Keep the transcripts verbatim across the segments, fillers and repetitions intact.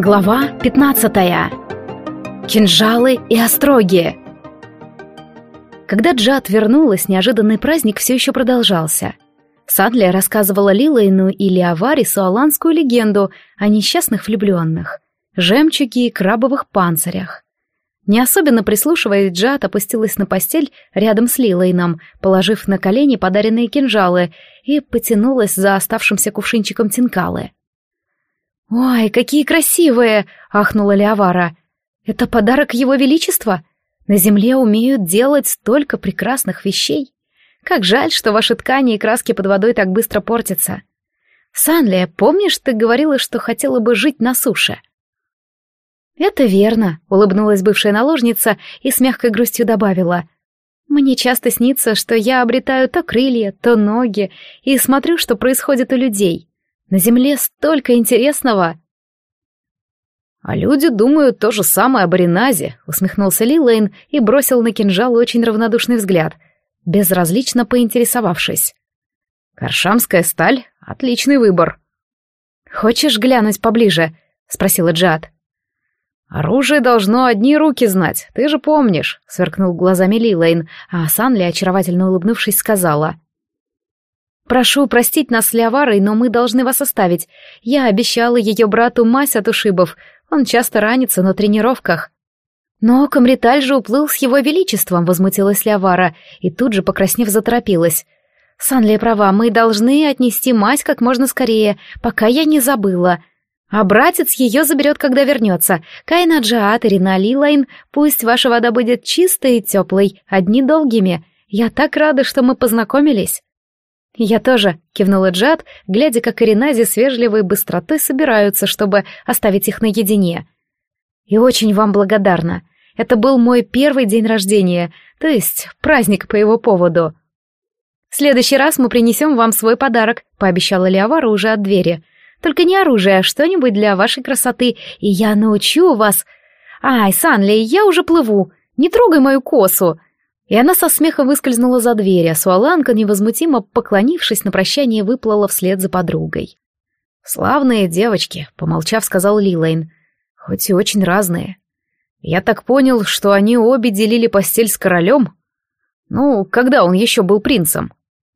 Глава пятнадцатая. Кинжалы и остроги. Когда Джад вернулась, неожиданный праздник все еще продолжался. Санли рассказывала Лилейну и Леоварису аланскую легенду о несчастных влюбленных, жемчуге и крабовых панцирях. Не особенно прислушиваясь, Джад опустилась на постель рядом с Лилейном, положив на колени подаренные кинжалы, и потянулась за оставшимся кувшинчиком тинкалы. «Ой, какие красивые!» — ахнула Леовара. «Это подарок Его Величества? На земле умеют делать столько прекрасных вещей. Как жаль, что ваши ткани и краски под водой так быстро портятся. Санли, помнишь, ты говорила, что хотела бы жить на суше?» «Это верно», — улыбнулась бывшая наложница и с мягкой грустью добавила. «Мне часто снится, что я обретаю то крылья, то ноги, и смотрю, что происходит у людей. На земле столько интересного!» «А люди думают то же самое об Ареназе», — усмехнулся Лилейн и бросил на кинжал очень равнодушный взгляд, безразлично поинтересовавшись. «Каршамская сталь — отличный выбор». «Хочешь глянуть поближе?» — спросила Джад. «Оружие должно одни руки знать, ты же помнишь», — сверкнул глазами Лилейн, а Санли, очаровательно улыбнувшись, сказала: «Прошу простить нас с Леоварой, но мы должны вас оставить. Я обещала ее брату мазь от ушибов, он часто ранится на тренировках». «Но Камриталь же уплыл с его величеством», — возмутилась Леовара, и тут же, покраснев, заторопилась. «Санли права, мы должны отнести мазь как можно скорее, пока я не забыла. А братец ее заберет, когда вернется. Кайна Джаат, Ирина Лилейн, пусть ваша вода будет чистой и теплой, одни долгими. Я так рада, что мы познакомились». «Я тоже», — кивнула Джад, глядя, как Иренази с вежливой быстротой собираются, чтобы оставить их наедине. «И очень вам благодарна. Это был мой первый день рождения, то есть праздник по его поводу». «В следующий раз мы принесем вам свой подарок», — пообещала Леовара уже от двери. «Только не оружие, а что-нибудь для вашей красоты, и я научу вас...» «Ай, Санли, я уже плыву, не трогай мою косу!» И она со смехом выскользнула за дверь, а Суаланка, невозмутимо поклонившись на прощание, выплыла вслед за подругой. «Славные девочки», — помолчав, сказал Лилейн, — «хоть и очень разные. Я так понял, что они обе делили постель с королем? Ну, когда он еще был принцем?»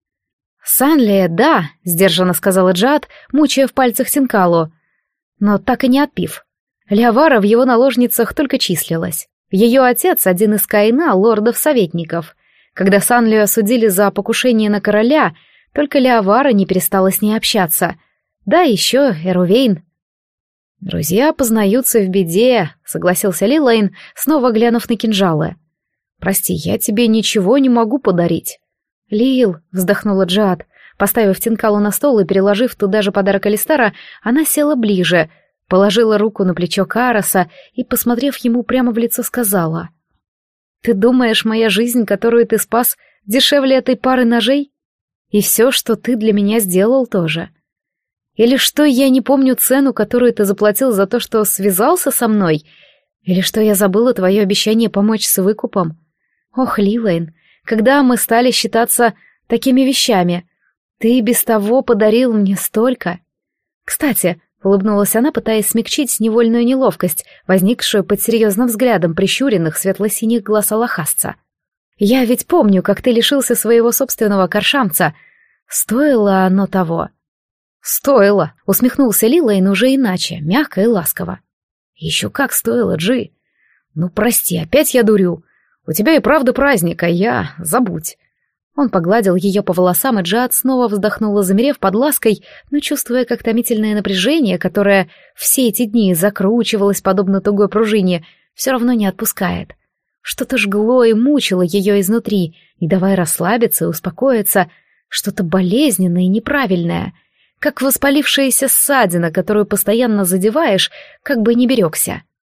«Санли, да», — сдержанно сказала Джад, мучая в пальцах тинкалу, но так и не отпив. Леовара в его наложницах только числилась. Ее отец — один из Каина, лордов-советников. Когда Санлию осудили за покушение на короля, только Леовара не перестала с ней общаться. Да, еще Эрувейн. «Друзья познаются в беде», — согласился Лилейн, снова глянув на кинжалы. «Прости, я тебе ничего не могу подарить». «Лил», — вздохнула Джад, поставив тинкалу на стол и переложив туда же подарок Алистара, она села ближе, положила руку на плечо Караса и, посмотрев ему прямо в лицо, сказала: «Ты думаешь, моя жизнь, которую ты спас, дешевле этой пары ножей? И все, что ты для меня сделал, тоже? Или что я не помню цену, которую ты заплатил за то, что связался со мной? Или что я забыла твое обещание помочь с выкупом? Ох, Лилейн, когда мы стали считаться такими вещами? Ты без того подарил мне столько. Кстати, — улыбнулась она, пытаясь смягчить невольную неловкость, возникшую под серьезным взглядом прищуренных светло-синих глаз алахасца. «Я ведь помню, как ты лишился своего собственного каршамца. Стоило оно того?» «Стоило», — усмехнулся Лилейн уже иначе, мягко и ласково. «Еще как стоило, Джи. Ну, прости, опять я дурю. У тебя и правда праздник, а я... забудь». Он погладил ее по волосам, и Джад снова вздохнула, замерев под лаской, но чувствуя, как томительное напряжение, которое все эти дни закручивалось подобно тугой пружине, все равно не отпускает. Что-то жгло и мучило ее изнутри, не давая расслабиться и успокоиться, что-то болезненное и неправильное, как воспалившаяся ссадина, которую постоянно задеваешь, как бы не берегся.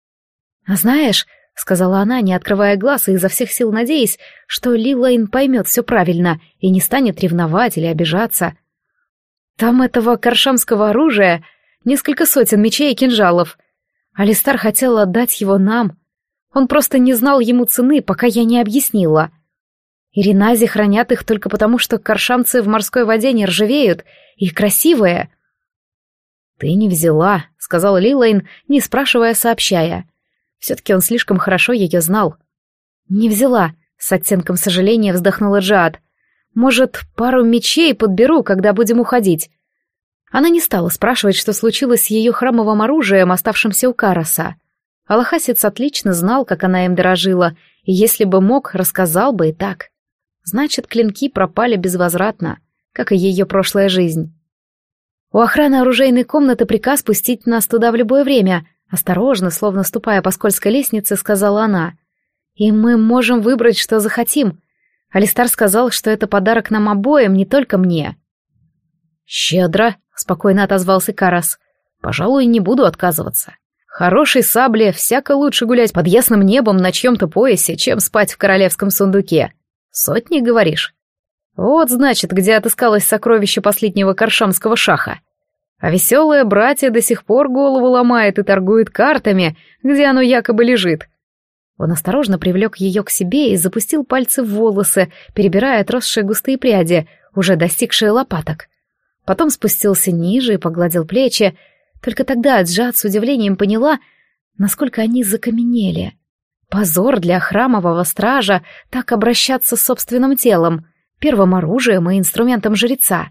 «А знаешь...» — сказала она, не открывая глаз и изо всех сил надеясь, что Лилейн поймет все правильно и не станет ревновать или обижаться. «Там этого каршамского оружия несколько сотен мечей и кинжалов. Алистар хотел отдать его нам. Он просто не знал ему цены, пока я не объяснила. Иренази хранят их только потому, что каршамцы в морской воде не ржавеют и красивые». «Ты не взяла», — сказал Лилейн, не спрашивая, сообщая. Все-таки он слишком хорошо ее знал. «Не взяла», — с оттенком сожаления вздохнула Джиад. «Может, пару мечей подберу, когда будем уходить?» Она не стала спрашивать, что случилось с ее храмовым оружием, оставшимся у Караса. Алахасец отлично знал, как она им дорожила, и если бы мог, рассказал бы и так. Значит, клинки пропали безвозвратно, как и ее прошлая жизнь. «У охраны оружейной комнаты приказ пустить нас туда в любое время», осторожно, словно ступая по скользкой лестнице, сказала она. «И мы можем выбрать, что захотим. Алистар сказал, что это подарок нам обоим, не только мне». «Щедро», — спокойно отозвался Карас. «Пожалуй, не буду отказываться. Хорошей сабле всяко лучше гулять под ясным небом на чьем-то поясе, чем спать в королевском сундуке. Сотни, говоришь? Вот, значит, где отыскалось сокровище последнего каршамского шаха. А веселое братья до сих пор голову ломает и торгует картами, где оно якобы лежит». Он осторожно привлек ее к себе и запустил пальцы в волосы, перебирая отросшие густые пряди, уже достигшие лопаток. Потом спустился ниже и погладил плечи. Только тогда Джиад с удивлением поняла, насколько они закаменели. Позор для храмового стража так обращаться с собственным телом, первым оружием и инструментом жреца.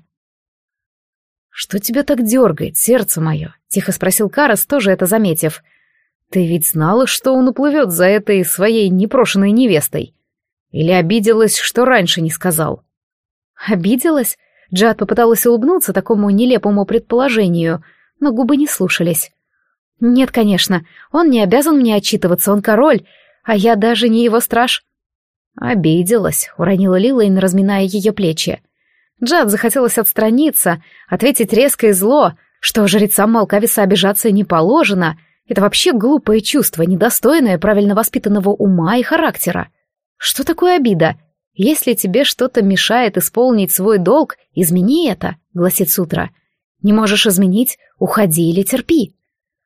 «Что тебя так дергает, сердце мое?» — тихо спросил Карас, тоже это заметив. «Ты ведь знала, что он уплывет за этой своей непрошенной невестой? Или обиделась, что раньше не сказал?» «Обиделась?» Джиад попыталась улыбнуться такому нелепому предположению, но губы не слушались. «Нет, конечно, он не обязан мне отчитываться, он король, а я даже не его страж». «Обиделась», — уронила Лилейн, разминая ее плечи. Джиад захотелось отстраниться, ответить резко и зло, что жрецам Малкависа обижаться не положено. Это вообще глупое чувство, недостойное правильно воспитанного ума и характера. Что такое обида? «Если тебе что-то мешает исполнить свой долг, измени это», — гласит сутра. «Не можешь изменить — уходи или терпи».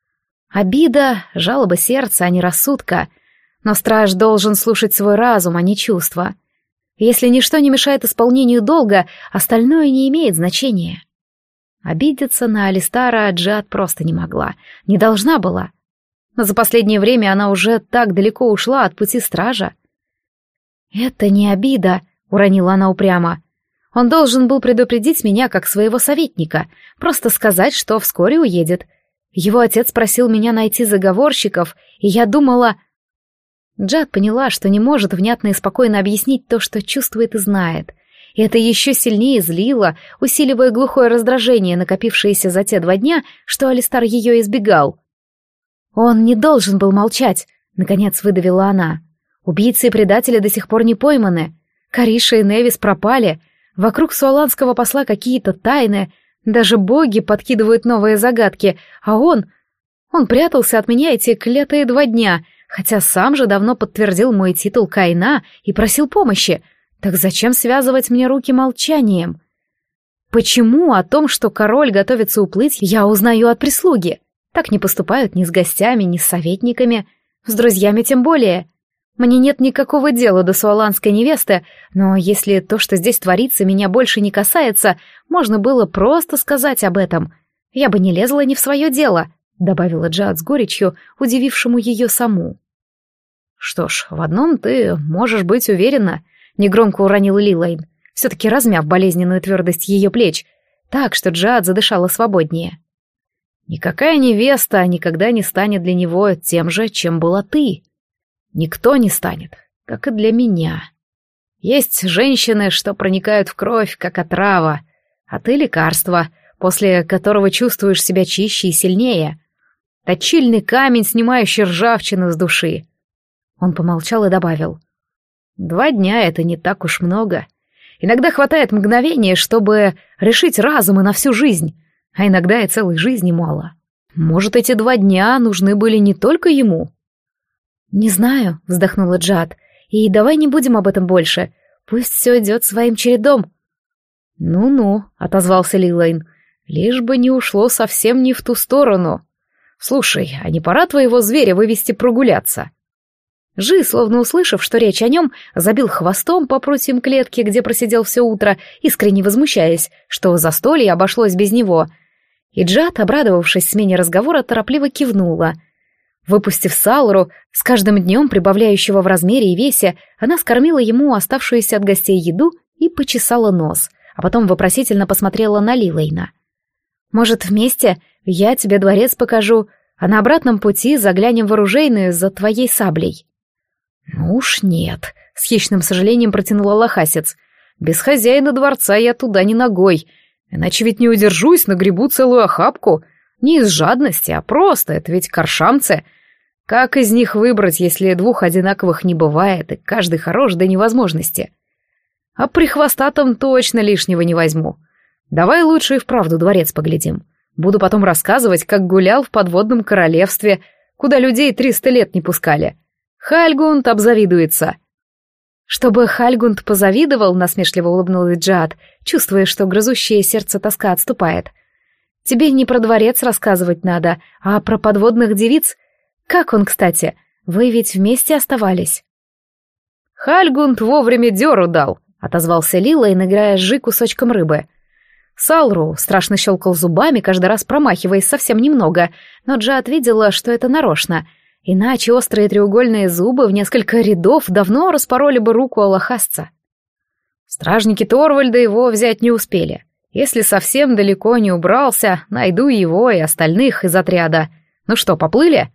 Обида — жалоба сердца, а не рассудка. Но страж должен слушать свой разум, а не чувства. Если ничто не мешает исполнению долга, остальное не имеет значения. Обидеться на Алистара Джиад просто не могла, не должна была. Но за последнее время она уже так далеко ушла от пути стража. «Это не обида», — уронила она упрямо. «Он должен был предупредить меня как своего советника, просто сказать, что вскоре уедет. Его отец просил меня найти заговорщиков, и я думала...» Джиад поняла, что не может внятно и спокойно объяснить то, что чувствует и знает. И это еще сильнее злило, усиливая глухое раздражение, накопившееся за те два дня, что Алистар ее избегал. «Он не должен был молчать», — наконец выдавила она. «Убийцы и предатели до сих пор не пойманы. Кариша и Невис пропали. Вокруг суаланского посла какие-то тайны. Даже боги подкидывают новые загадки. А он... Он прятался от меня эти клятые два дня, хотя сам же давно подтвердил мой титул Кайна и просил помощи. Так зачем связывать мне руки молчанием? Почему о том, что король готовится уплыть, я узнаю от прислуги? Так не поступают ни с гостями, ни с советниками. С друзьями тем более. Мне нет никакого дела до суаланской невесты, но если то, что здесь творится, меня больше не касается, можно было просто сказать об этом. Я бы не лезла ни в свое дело», — добавила Джиад с горечью, удивившему ее саму. «Что ж, в одном ты можешь быть уверена», — негромко уронила Лилейн, все-таки размяв болезненную твердость ее плеч, так что Джиад задышала свободнее. «Никакая невеста никогда не станет для него тем же, чем была ты. Никто не станет, как и для меня. Есть женщины, что проникают в кровь, как отрава, а ты — лекарство, после которого чувствуешь себя чище и сильнее. Точильный камень, снимающий ржавчину с души». Он помолчал и добавил. «Два дня — это не так уж много. Иногда хватает мгновения, чтобы решить разум и на всю жизнь, а иногда и целой жизни мало. Может, эти два дня нужны были не только ему?» «Не знаю», — вздохнула Джиад, — «и давай не будем об этом больше. Пусть все идет своим чередом». «Ну-ну», — отозвался Лилейн, — «лишь бы не ушло совсем не в ту сторону. Слушай, а не пора твоего зверя вывести прогуляться?» Жи, словно услышав, что речь о нем, забил хвостом по прутьям клетки, где просидел все утро, искренне возмущаясь, что застолье обошлось без него. И Джад, обрадовавшись смене разговора, торопливо кивнула. Выпустив Салру, с каждым днем прибавляющего в размере и весе, она скормила ему оставшуюся от гостей еду и почесала нос, а потом вопросительно посмотрела на Лилейна. «Может, вместе? Я тебе дворец покажу, а на обратном пути заглянем в оружейную за твоей саблей». «Ну уж нет», — с хищным сожалением протянула лохасец. «Без хозяина дворца я туда не ногой, иначе ведь не удержусь, нагребу целую охапку. Не из жадности, а просто, это ведь коршамцы. Как из них выбрать, если двух одинаковых не бывает, и каждый хорош до невозможности? А при хвостатом точно лишнего не возьму. Давай лучше и вправду дворец поглядим. Буду потом рассказывать, как гулял в подводном королевстве, куда людей триста лет не пускали. Хальгунд обзавидуется». «Чтобы Хальгунд позавидовал», — насмешливо улыбнулась Джад, чувствуя, что грызущее сердце тоска отступает. «Тебе не про дворец рассказывать надо, а про подводных девиц. Как он, кстати? Вы ведь вместе оставались?» «Хальгунд вовремя дёру дал», — отозвался Лилейн, играя с Жи кусочком рыбы. Салру страшно щелкал зубами, каждый раз промахиваясь совсем немного, но Джад видела, что это нарочно, иначе острые треугольные зубы в несколько рядов давно распороли бы руку алахасца. Стражники Торвальда его взять не успели. Если совсем далеко не убрался, найду его и остальных из отряда. Ну что, поплыли?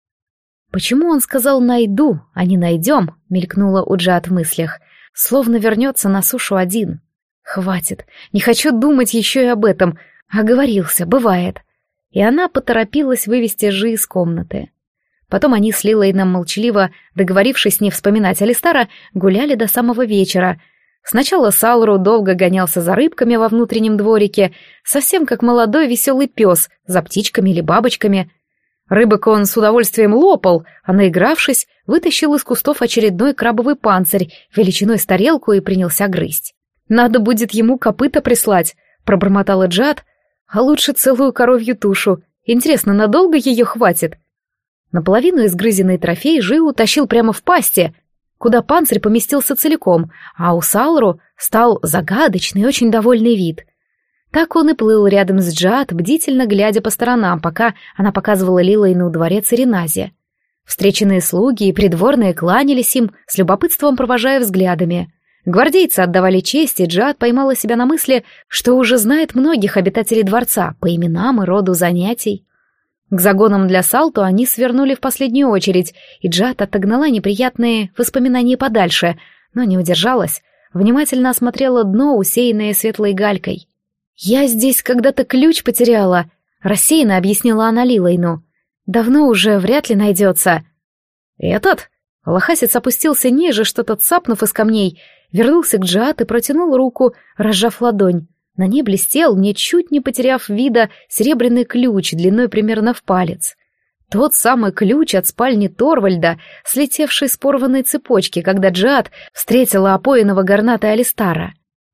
«Почему он сказал «найду», а не «найдем», — мелькнула у Джад в мыслях, словно вернется на сушу один. «Хватит, не хочу думать еще и об этом. Оговорился, бывает». И она поторопилась вывести Жи из комнаты. Потом они с Лилейном молчаливо, договорившись не вспоминать Алистара, гуляли до самого вечера. Сначала Салру долго гонялся за рыбками во внутреннем дворике, совсем как молодой веселый пес, за птичками или бабочками. Рыбок он с удовольствием лопал, а наигравшись, вытащил из кустов очередной крабовый панцирь величиной с тарелку и принялся грызть. «Надо будет ему копыта прислать», — пробормотала Джад, «а лучше целую коровью тушу. Интересно, надолго ее хватит?» Наполовину изгрызенный трофей Жи утащил прямо в пасти, куда панцирь поместился целиком, а у Салру стал загадочный, очень довольный вид. Так он и плыл рядом с Джад, бдительно глядя по сторонам, пока она показывала Лилейну дворец Иренази. Встреченные слуги и придворные кланялись им, с любопытством провожая взглядами. Гвардейцы отдавали честь, и Джад поймала себя на мысли, что уже знает многих обитателей дворца по именам и роду занятий. К загонам для Салту они свернули в последнюю очередь, и Джад отогнала неприятные воспоминания подальше, но не удержалась, внимательно осмотрела дно, усеянное светлой галькой. «Я здесь когда-то ключ потеряла», — рассеянно объяснила она Лилейну. «Давно уже вряд ли найдется». «Этот?» Лохасец опустился ниже, что-то цапнув из камней, вернулся к Джад и протянул руку, разжав ладонь. На ней блестел, ничуть не потеряв вида, серебряный ключ длиной примерно в палец. Тот самый ключ от спальни Торвальда, слетевший с порванной цепочки, когда Джад встретила опоенного горнатой Алистара.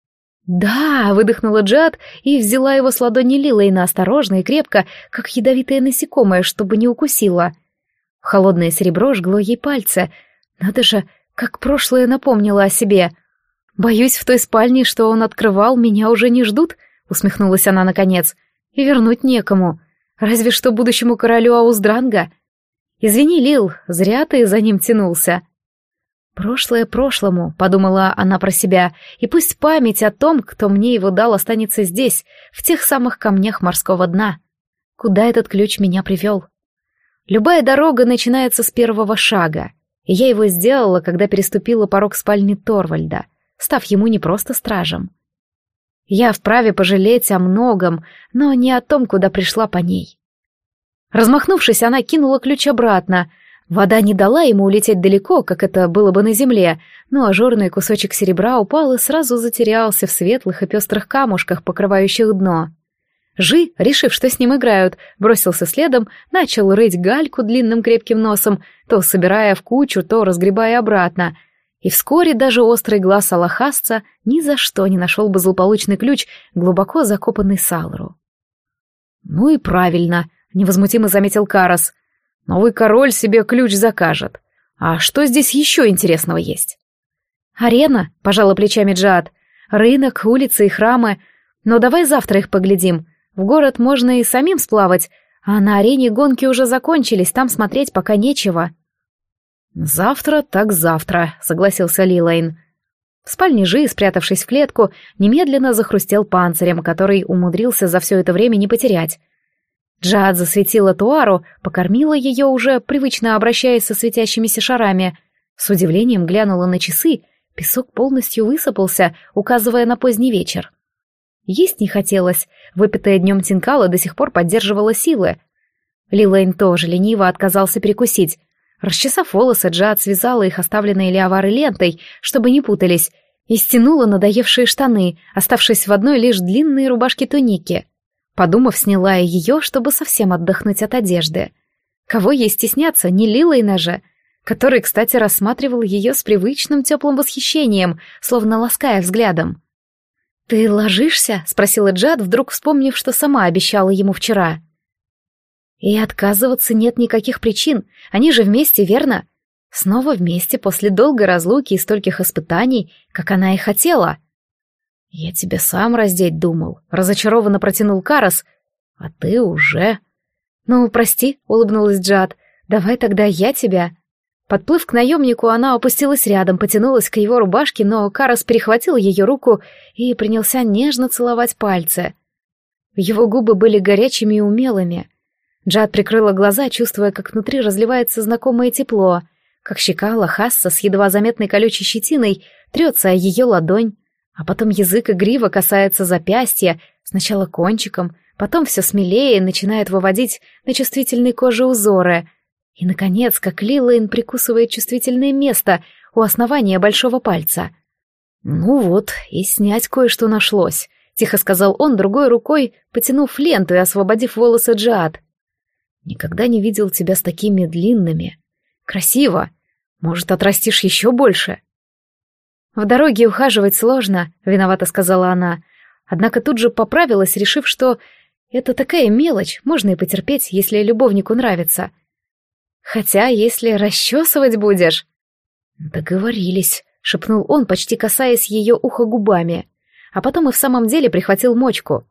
«Да!» — выдохнула Джад и взяла его с ладони Лилейна осторожно и крепко, как ядовитое насекомое, чтобы не укусило. Холодное серебро жгло ей пальцы. Надо же, как прошлое напомнило о себе. «Боюсь, в той спальне, что он открывал, меня уже не ждут», — усмехнулась она наконец. «И вернуть некому. Разве что будущему королю Ауздранга. Извини, Лил, зря ты за ним тянулся». «Прошлое прошлому», — подумала она про себя, «и пусть память о том, кто мне его дал, останется здесь, в тех самых камнях морского дна. Куда этот ключ меня привел? Любая дорога начинается с первого шага, и я его сделала, когда переступила порог спальни Торвальда, став ему не просто стражем. Я вправе пожалеть о многом, но не о том, куда пришла по ней». Размахнувшись, она кинула ключ обратно. Вода не дала ему улететь далеко, как это было бы на земле, но ажурный кусочек серебра упал и сразу затерялся в светлых и пестрых камушках, покрывающих дно. Жи, решив, что с ним играют, бросился следом, начал рыть гальку длинным крепким носом, то собирая в кучу, то разгребая обратно. И вскоре даже острый глаз алахасца ни за что не нашел бы злополучный ключ, глубоко закопанный Салру. «Ну и правильно», — невозмутимо заметил Карас. «Новый король себе ключ закажет. А что здесь еще интересного есть?» «Арена», — пожала плечами Джад, — «рынок, улицы и храмы. Но давай завтра их поглядим. В город можно и самим сплавать, а на арене гонки уже закончились, там смотреть пока нечего». «Завтра так завтра», — согласился Лилейн. В спальне Жи, спрятавшись в клетку, немедленно захрустел панцирем, который умудрился за все это время не потерять. Джад засветила Туару, покормила ее уже, привычно обращаясь со светящимися шарами. С удивлением глянула на часы, песок полностью высыпался, указывая на поздний вечер. Есть не хотелось, выпитая днем тинкала до сих пор поддерживала силы. Лилейн тоже лениво отказался перекусить. Расчесав волосы, Джад связала их оставленной Леовары лентой, чтобы не путались, и стянула надоевшие штаны, оставшись в одной лишь длинной рубашке-туники. Подумав, сняла и ее, чтобы совсем отдохнуть от одежды. Кого ей стесняться, не Лилейна же, который, кстати, рассматривал ее с привычным теплым восхищением, словно лаская взглядом. «Ты ложишься?» — спросила Джад, вдруг вспомнив, что сама обещала ему вчера. И отказываться нет никаких причин, они же вместе, верно? Снова вместе после долгой разлуки и стольких испытаний, как она и хотела. «Я тебя сам раздеть думал», — разочарованно протянул Карас. «А ты уже...» «Ну, прости», — улыбнулась Джад, — «давай тогда я тебя». Подплыв к наемнику, она опустилась рядом, потянулась к его рубашке, но Карас перехватил ее руку и принялся нежно целовать пальцы. Его губы были горячими и умелыми. Джад прикрыла глаза, чувствуя, как внутри разливается знакомое тепло, как щека Лохасса с едва заметной колючей щетиной трется о ее ладонь, а потом язык игриво касается запястья, сначала кончиком, потом все смелее начинает выводить на чувствительной коже узоры, и, наконец, как Лилейн прикусывает чувствительное место у основания большого пальца. «Ну вот, и снять кое-что нашлось», — тихо сказал он, другой рукой потянув ленту и освободив волосы Джад. «Никогда не видел тебя с такими длинными. Красиво. Может, отрастишь еще больше?» «В дороге ухаживать сложно», — виновато сказала она. Однако тут же поправилась, решив, что это такая мелочь, можно и потерпеть, если любовнику нравится. «Хотя, если расчесывать будешь...» «Договорились», — шепнул он, почти касаясь ее уха губами, а потом и в самом деле прихватил мочку.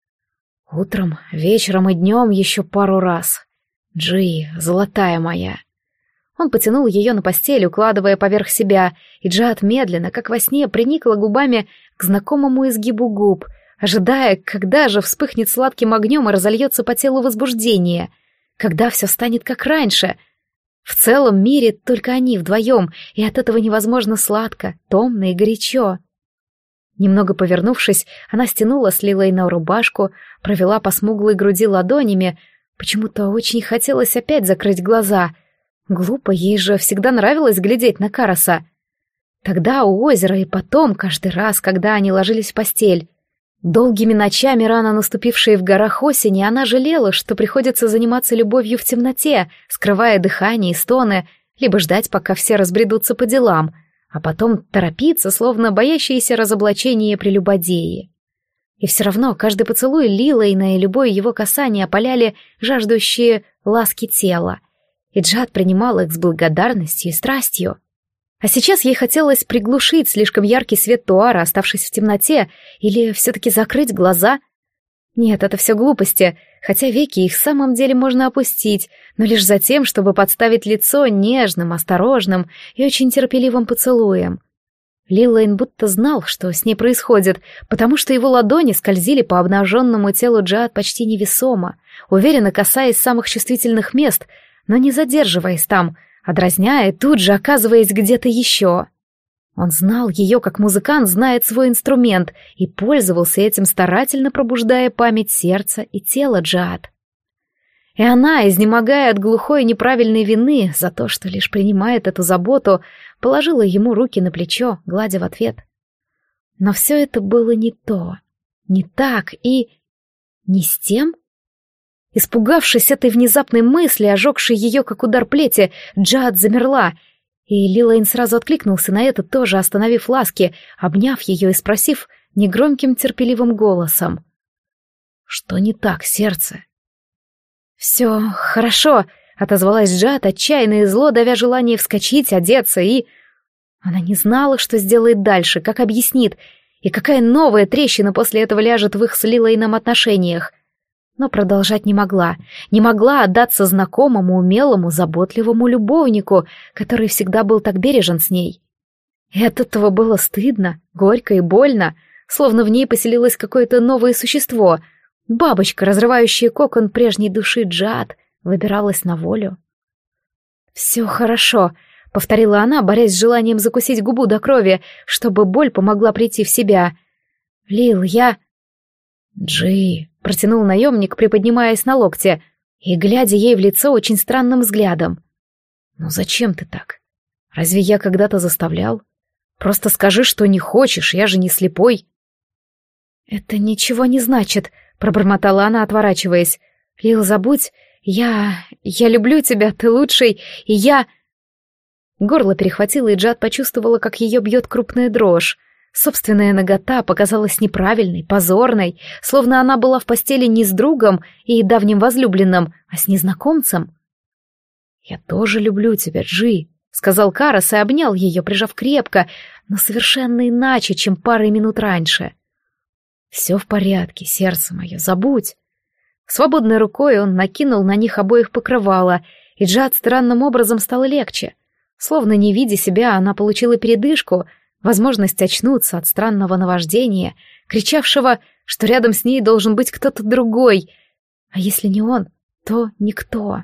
«Утром, вечером и днем еще пару раз. Джи, золотая моя». Он потянул ее на постель, укладывая поверх себя, и Джад медленно, как во сне, приникла губами к знакомому изгибу губ, ожидая, когда же вспыхнет сладким огнем и разольется по телу возбуждение, когда все станет как раньше. В целом мире только они вдвоем, и от этого невозможно сладко, томно и горячо. Немного повернувшись, она стянула с Лилейна рубашку, провела по смуглой груди ладонями. Почему-то очень хотелось опять закрыть глаза. Глупо, ей же всегда нравилось глядеть на Караса. Тогда у озера и потом, каждый раз, когда они ложились в постель. Долгими ночами, рано наступившие в горах осени, она жалела, что приходится заниматься любовью в темноте, скрывая дыхание и стоны, либо ждать, пока все разбредутся по делам, а потом торопиться, словно боящиеся разоблачения прелюбодеи. И все равно каждый поцелуй Лилейна и любое его касание опаляли жаждущие ласки тела, и Джад принимал их с благодарностью и страстью. А сейчас ей хотелось приглушить слишком яркий свет Туара, оставшись в темноте, или все-таки закрыть глаза. Нет, это все глупости, хотя веки их в самом деле можно опустить, но лишь за тем, чтобы подставить лицо нежным, осторожным и очень терпеливым поцелуем. Лилейн будто знал, что с ней происходит, потому что его ладони скользили по обнаженному телу Джад почти невесомо, уверенно касаясь самых чувствительных мест, но не задерживаясь там, а дразня и тут же оказываясь где-то еще. Он знал ее, как музыкант знает свой инструмент, и пользовался этим, старательно пробуждая память сердца и тела Джад. И она, изнемогая от глухой неправильной вины за то, что лишь принимает эту заботу, положила ему руки на плечо, гладя в ответ. Но все это было не то, не так и... не с тем. Испугавшись этой внезапной мысли, ожегшей ее как удар плети, Джад замерла, и Лилейн сразу откликнулся на это, тоже остановив ласки, обняв ее и спросив негромким терпеливым голосом: «Что не так, сердце?» «Все хорошо», — отозвалась Джад, отчаянно и зло, давя желание вскочить, одеться, и... Она не знала, что сделает дальше, как объяснит, и какая новая трещина после этого ляжет в их с Лилейном отношениях. Но продолжать не могла. Не могла отдаться знакомому, умелому, заботливому любовнику, который всегда был так бережен с ней. И от этого было стыдно, горько и больно, словно в ней поселилось какое-то новое существо. Бабочка, разрывающая кокон прежней души Джад, выбиралась на волю. «Все хорошо», — повторила она, борясь с желанием закусить губу до крови, чтобы боль помогла прийти в себя. «Лил, я...» «Джи», — протянул наемник, приподнимаясь на локте и глядя ей в лицо очень странным взглядом. «Ну зачем ты так? Разве я когда-то заставлял? Просто скажи, что не хочешь, я же не слепой». «Это ничего не значит», — пробормотала она, отворачиваясь. «Лил, забудь, я... я люблю тебя, ты лучший, и я...» Горло перехватило, и Джад почувствовала, как ее бьет крупная дрожь. Собственная нагота показалась неправильной, позорной, словно она была в постели не с другом и давним возлюбленным, а с незнакомцем. «Я тоже люблю тебя, Джи», — сказал Карас и обнял ее, прижав крепко, но совершенно иначе, чем пару минут раньше. «Все в порядке, сердце мое, забудь». Свободной рукой он накинул на них обоих покрывало, и Джад странным образом стало легче. Словно не видя себя, она получила передышку, возможность очнуться от странного наваждения, кричавшего, что рядом с ней должен быть кто-то другой, а если не он, то никто.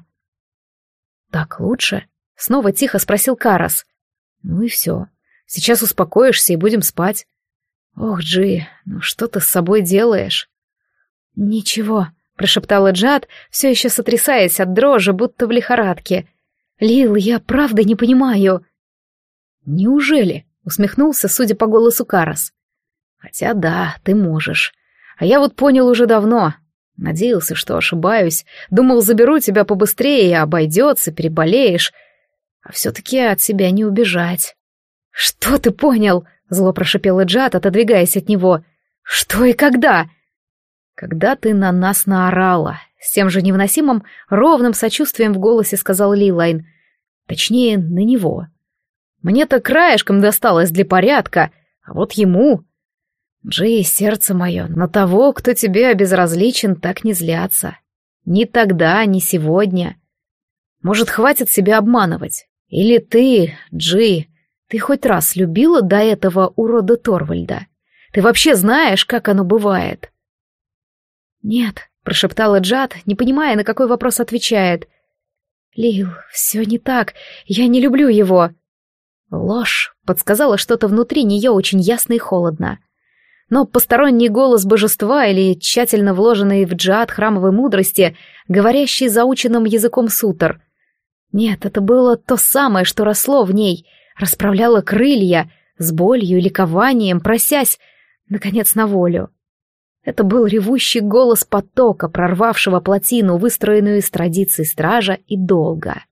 «Так лучше?» — снова тихо спросил Карас. «Ну и все. Сейчас успокоишься и будем спать». «Ох, Джи, ну что ты с собой делаешь?» «Ничего», — прошептала Джад, все еще сотрясаясь от дрожи, будто в лихорадке. «Лил, я правда не понимаю». «Неужели?» — усмехнулся, судя по голосу, Карас. «Хотя да, ты можешь. А я вот понял уже давно. Надеялся, что ошибаюсь. Думал, заберу тебя побыстрее, и обойдется, переболеешь. А все-таки от себя не убежать». «Что ты понял?» — зло прошипела Джад, отодвигаясь от него. «Что и когда?» «Когда ты на нас наорала», — с тем же невыносимым, ровным сочувствием в голосе сказал Лилайн. «Точнее, на него. Мне-то краешком досталось для порядка, а вот ему... Джи, сердце мое, на того, кто тебе обезразличен, так не злятся. Ни тогда, ни сегодня. Может, хватит себя обманывать? Или ты, Джи, ты хоть раз любила до этого урода Торвальда? Ты вообще знаешь, как оно бывает?» «Нет», — прошептала Джад, не понимая, на какой вопрос отвечает. «Лил, все не так, я не люблю его». «Ложь», — подсказала что-то внутри нее очень ясно и холодно. Но посторонний голос божества или тщательно вложенный в Джад храмовой мудрости, говорящий заученным языком сутр. Нет, это было то самое, что росло в ней, расправляло крылья, с болью и ликованием, просясь, наконец, на волю. Это был ревущий голос потока, прорвавшего плотину, выстроенную из традиций стража и долга.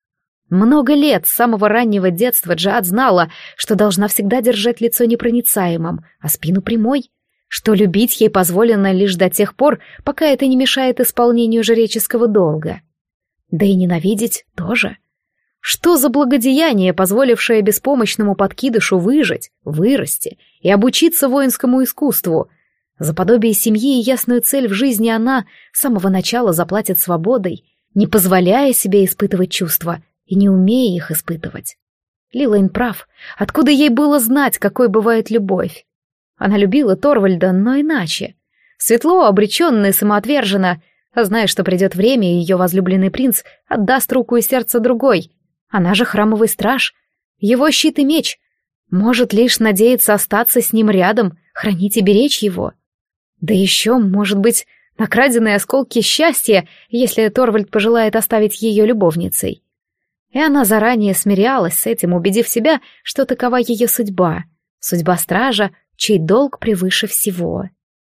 Много лет, с самого раннего детства, Джад знала, что должна всегда держать лицо непроницаемым, а спину прямой, что любить ей позволено лишь до тех пор, пока это не мешает исполнению жреческого долга. Да и ненавидеть тоже. Что за благодеяние, позволившее беспомощному подкидышу выжить, вырасти и обучиться воинскому искусству? За подобие семьи и ясную цель в жизни она с самого начала заплатит свободой, не позволяя себе испытывать чувства и не умея их испытывать. Лилайн прав. Откуда ей было знать, какой бывает любовь? Она любила Торвальда, но иначе. Светло, обреченно и самоотверженно, а зная, что придет время, и ее возлюбленный принц отдаст руку и сердце другой. Она же храмовый страж, его щит и меч. Может лишь надеяться остаться с ним рядом, хранить и беречь его. Да еще, может быть, накраденные осколки счастья, если Торвальд пожелает оставить ее любовницей. И она заранее смирялась с этим, убедив себя, что такова ее судьба, судьба стража, чей долг превыше всего.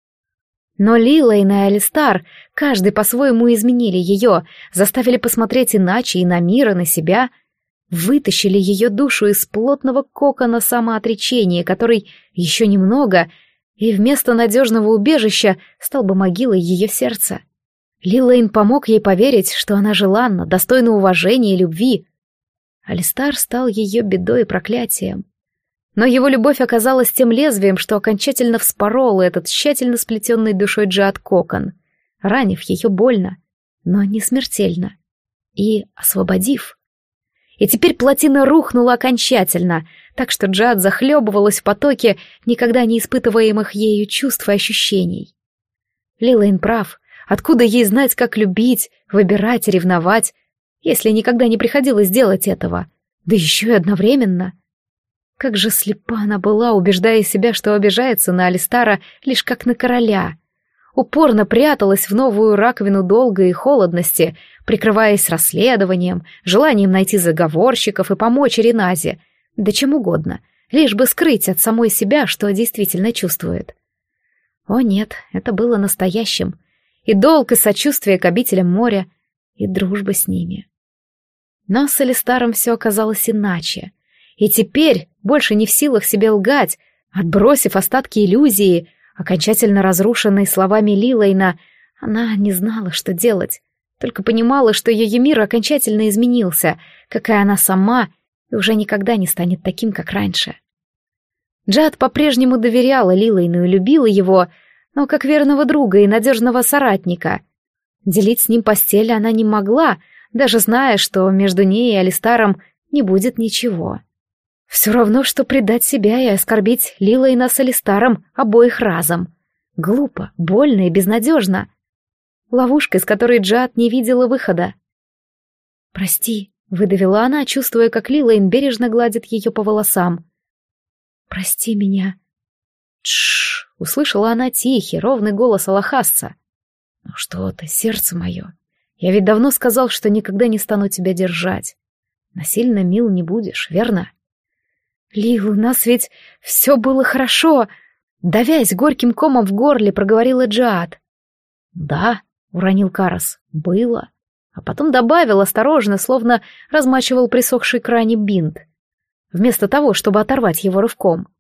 Но Лилайн и Алистар, каждый по-своему изменили ее, заставили посмотреть иначе и на мир, и на себя, вытащили ее душу из плотного кокона самоотречения, который еще немного, и вместо надежного убежища стал бы могилой ее сердца. Лилайн помог ей поверить, что она желанна, достойна уважения и любви. Алистар стал ее бедой и проклятием. Но его любовь оказалась тем лезвием, что окончательно вспороло этот тщательно сплетенный душой Джад кокон. ранив ее больно, но не смертельно, и освободив. И теперь плотина рухнула окончательно, так что Джиад захлебывалась в потоке никогда не испытываемых ею чувств и ощущений. Лилейн прав. Откуда ей знать, как любить, выбирать, ревновать, если никогда не приходилось делать этого, да еще и одновременно? Как же слепа она была, убеждая себя, что обижается на Алистара лишь как на короля. Упорно пряталась в новую раковину долга и холодности, прикрываясь расследованием, желанием найти заговорщиков и помочь Реназе, да чем угодно, лишь бы скрыть от самой себя, что действительно чувствует. О нет, это было настоящим. И долг, и сочувствие к обителям моря, и дружба с ними. Но с Алистаром все оказалось иначе. И теперь, больше не в силах себе лгать, отбросив остатки иллюзии, окончательно разрушенной словами Лилейна, она не знала, что делать, только понимала, что ее мир окончательно изменился, как и она сама, и уже никогда не станет таким, как раньше. Джиад по-прежнему доверяла Лилейну и любила его, но как верного друга и надежного соратника. Делить с ним постель она не могла, даже зная, что между ней и Алистаром не будет ничего. Все равно, что предать себя и оскорбить Лилейна с Алистаром обоих разом. Глупо, больно и безнадежно. Ловушка, из которой Джиад не видела выхода. «Прости», — выдавила она, чувствуя, как Лилейн бережно гладит ее по волосам. «Прости меня». «Тш-ш-ш», — услышала она тихий, ровный голос Алахасца. «Ну что ты, сердце мое, я ведь давно сказал, что никогда не стану тебя держать. Насильно мил не будешь, верно?» «Лил, у нас ведь все было хорошо», — давясь горьким комом в горле, проговорила Джиад. «Да», — уронил Карас, — «было». А потом добавил осторожно, словно размачивал присохший к ране бинт, вместо того, чтобы оторвать его рывком.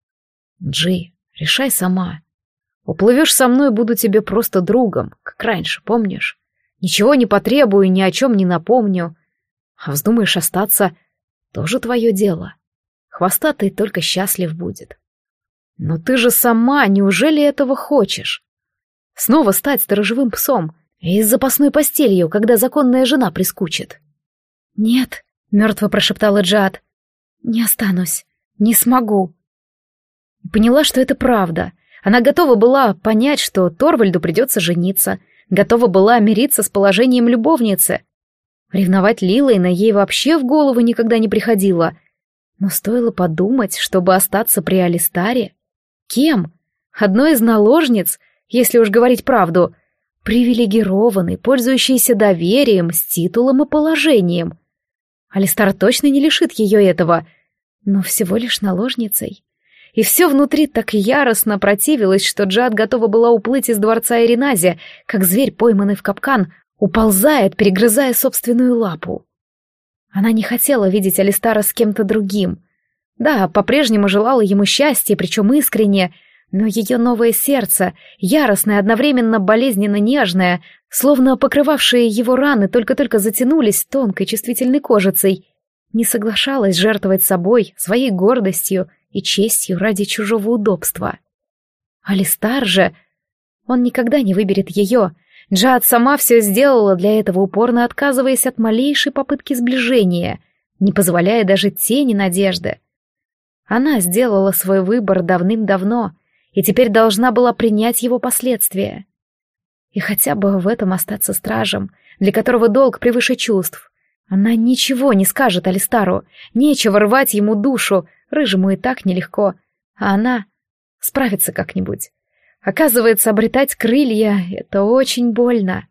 «Джи, решай сама. Уплывешь со мной, буду тебе просто другом, как раньше, помнишь? Ничего не потребую, ни о чем не напомню. А вздумаешь остаться, тоже твое дело. Хвостатый только счастлив будет. Но ты же сама, неужели этого хочешь? Снова стать сторожевым псом и с запасной постелью, когда законная жена прискучит?» «Нет», — мертво прошептала Джиад, — «не останусь, не смогу». И поняла, что это правда. Она готова была понять, что Торвальду придется жениться, готова была мириться с положением любовницы. Ревновать Лилейна ей вообще в голову никогда не приходило. Но стоило подумать, чтобы остаться при Алистаре. Кем? Одной из наложниц, если уж говорить правду, привилегированной, пользующейся доверием, с титулом и положением. Алистар точно не лишит ее этого, но всего лишь наложницей. И все внутри так яростно противилось, что Джиад готова была уплыть из дворца Иринази, как зверь, пойманный в капкан, уползает, перегрызая собственную лапу. Она не хотела видеть Алистара с кем-то другим. Да, по-прежнему желала ему счастья, причем искренне, но ее новое сердце, яростное, одновременно болезненно нежное, словно покрывавшие его раны только-только затянулись тонкой чувствительной кожицей, не соглашалась жертвовать собой, своей гордостью и честью ради чужого удобства. Алистар же... Он никогда не выберет ее. Джиад сама все сделала для этого, упорно отказываясь от малейшей попытки сближения, не позволяя даже тени надежды. Она сделала свой выбор давным-давно и теперь должна была принять его последствия. И хотя бы в этом остаться стражем, для которого долг превыше чувств. Она ничего не скажет Алистару, нечего рвать ему душу, рыжему и так нелегко, а она справится как-нибудь. Оказывается, обретать крылья — это очень больно.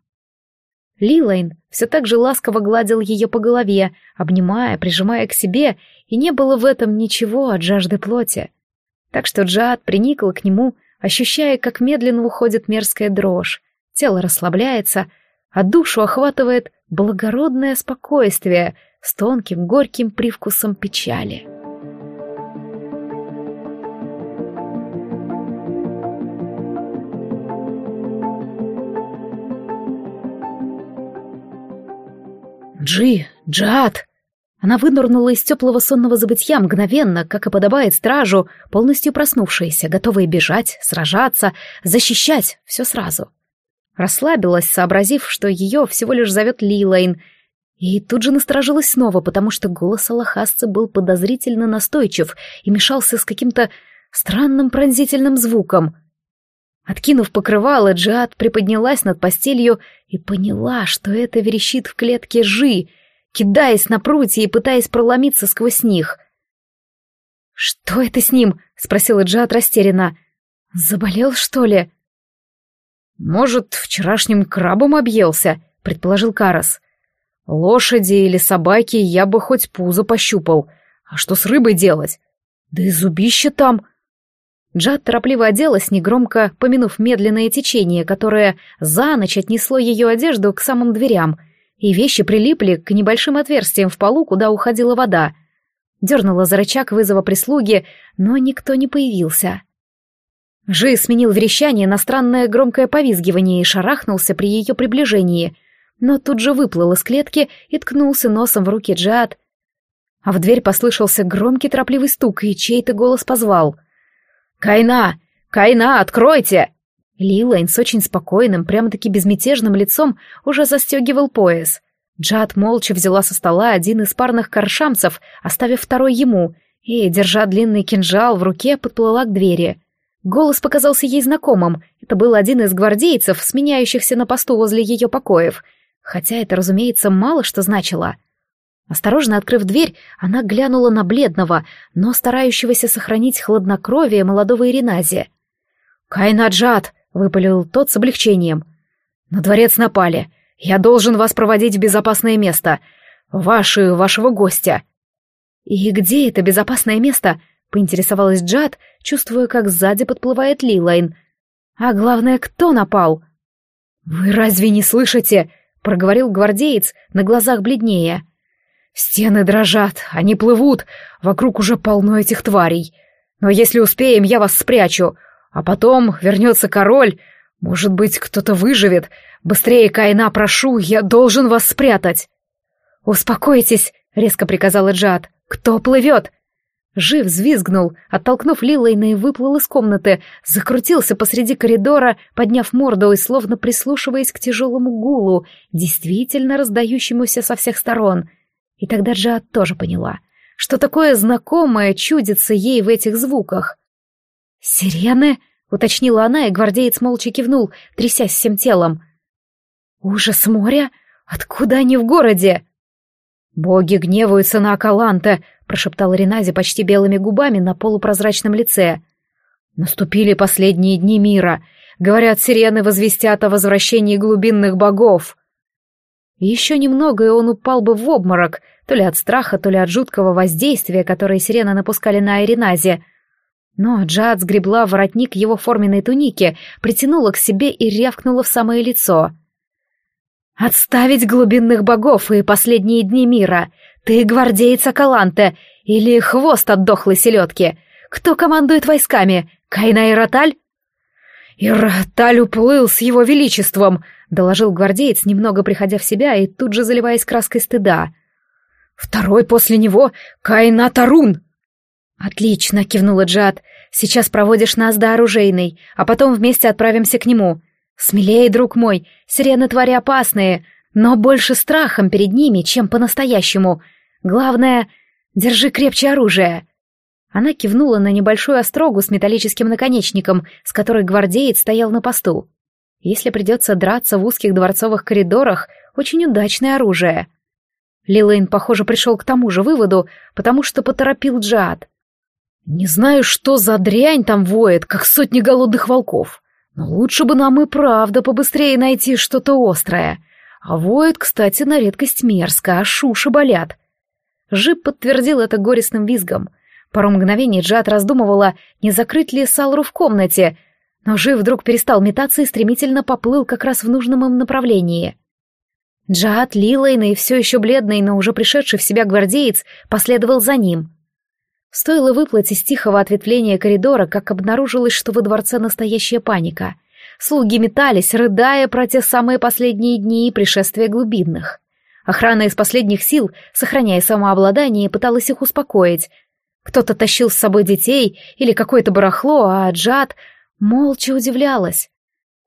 Лилейн все так же ласково гладил ее по голове, обнимая, прижимая к себе, и не было в этом ничего от жажды плоти. Так что Джиад приникла к нему, ощущая, как медленно уходит мерзкая дрожь, тело расслабляется, а душу охватывает благородное спокойствие с тонким горьким привкусом печали. «Джи! Джиад!» Она вынырнула из теплого сонного забытья мгновенно, как и подобает стражу, полностью проснувшаяся, готовая бежать, сражаться, защищать, все сразу. Расслабилась, сообразив, что ее всего лишь зовет Лилайн, и тут же насторожилась снова, потому что голос алахасца был подозрительно настойчив и мешался с каким-то странным пронзительным звуком. Откинув покрывало, Джиад приподнялась над постелью и поняла, что это верещит в клетке Жи, кидаясь на прутья и пытаясь проломиться сквозь них. «Что это с ним?» — спросила Джиад растерянно. «Заболел, что ли?» «Может, вчерашним крабом объелся», — предположил Карас. «Лошади или собаки я бы хоть пузо пощупал. А что с рыбой делать? Да и зубище там...» Джиад торопливо оделась, негромко помянув медленное течение, которое за ночь отнесло ее одежду к самым дверям, и вещи прилипли к небольшим отверстиям в полу, куда уходила вода. Дернула за рычаг вызова прислуги, но никто не появился. Жи сменил верещание на странное громкое повизгивание и шарахнулся при ее приближении, но тут же выплыл из клетки и ткнулся носом в руки Джиад. А в дверь послышался громкий торопливый стук, и чей-то голос позвал: «Кайна! Кайна, откройте!» Лилайн с очень спокойным, прямо-таки безмятежным лицом уже застегивал пояс. Джиад молча взяла со стола один из парных каршамцев, оставив второй ему, и, держа длинный кинжал в руке, подплыла к двери. Голос показался ей знакомым. Это был один из гвардейцев, сменяющихся на посту возле ее покоев, хотя это, разумеется, мало что значило. Осторожно открыв дверь, она глянула на бледного, но старающегося сохранить хладнокровие молодого Иринази. «Кайна Джиад!» — выпалил тот с облегчением. «На дворец напали. Я должен вас проводить в безопасное место. Ваш и вашего гостя». «И где это безопасное место?» — поинтересовалась Джиад, чувствуя, как сзади подплывает Лилайн. «А главное, кто напал?» «Вы разве не слышите?» — проговорил гвардеец, на глазах бледнее. «Стены дрожат, они плывут, вокруг уже полно этих тварей. Но если успеем, я вас спрячу, а потом вернется король, может быть, кто-то выживет. Быстрее, Кайна, прошу, я должен вас спрятать». «Успокойтесь», — резко приказала Джиад. «Кто плывет?» Жив взвизгнул, оттолкнув Лилайна, и выплыл из комнаты, закрутился посреди коридора, подняв морду и словно прислушиваясь к тяжелому гулу, действительно раздающемуся со всех сторон. И тогда Джиад тоже поняла, что такое знакомое чудится ей в этих звуках. «Сирены?» — уточнила она, и гвардеец молча кивнул, трясясь всем телом. «Ужас моря? Откуда они в городе?» «Боги гневаются на Акаланте», — прошептал Иринази почти белыми губами на полупрозрачном лице. «Наступили последние дни мира. Говорят, сирены возвестят о возвращении глубинных богов». Еще немного, и он упал бы в обморок, то ли от страха, то ли от жуткого воздействия, которое сирены напускали на Иринази. Но Джиад сгребла в воротник его форменной туники, притянула к себе и рявкнула в самое лицо. «Отставить глубинных богов и последние дни мира! Ты гвардеец Акаланте или хвост от дохлой селедки? Кто командует войсками? Кайна Ироталь?» «Ироталь уплыл с его величеством», — доложил гвардеец, немного приходя в себя и тут же заливаясь краской стыда. «Второй после него — Кайна Тарун». «Отлично», — кивнула Джиад. «Сейчас проводишь нас до оружейной, а потом вместе отправимся к нему. Смелее, друг мой, сирены твари опасные, но больше страхом перед ними, чем по-настоящему. Главное, держи крепче оружие». Она кивнула на небольшую острогу с металлическим наконечником, с которой гвардеец стоял на посту. Если придется драться в узких дворцовых коридорах, очень удачное оружие. Лилайн, похоже, пришел к тому же выводу, потому что поторопил Джиад. «Не знаю, что за дрянь там воет, как сотни голодных волков, но лучше бы нам и правда побыстрее найти что-то острое. А воет, кстати, на редкость мерзко, аж уши болят». Жиб подтвердил это горестным визгом. Пару мгновений Джиад раздумывала, не закрыть ли Салру в комнате, но Жив вдруг перестал метаться и стремительно поплыл как раз в нужном им направлении. Джиад, Лилайн и все еще бледный, но уже пришедший в себя гвардеец последовал за ним. Стоило выплыть из тихого ответвления коридора, как обнаружилось, что во дворце настоящая паника. Слуги метались, рыдая про те самые последние дни и пришествия глубинных. Охрана из последних сил, сохраняя самообладание, пыталась их успокоить. Кто-то тащил с собой детей или какое-то барахло, а Джиад молча удивлялась.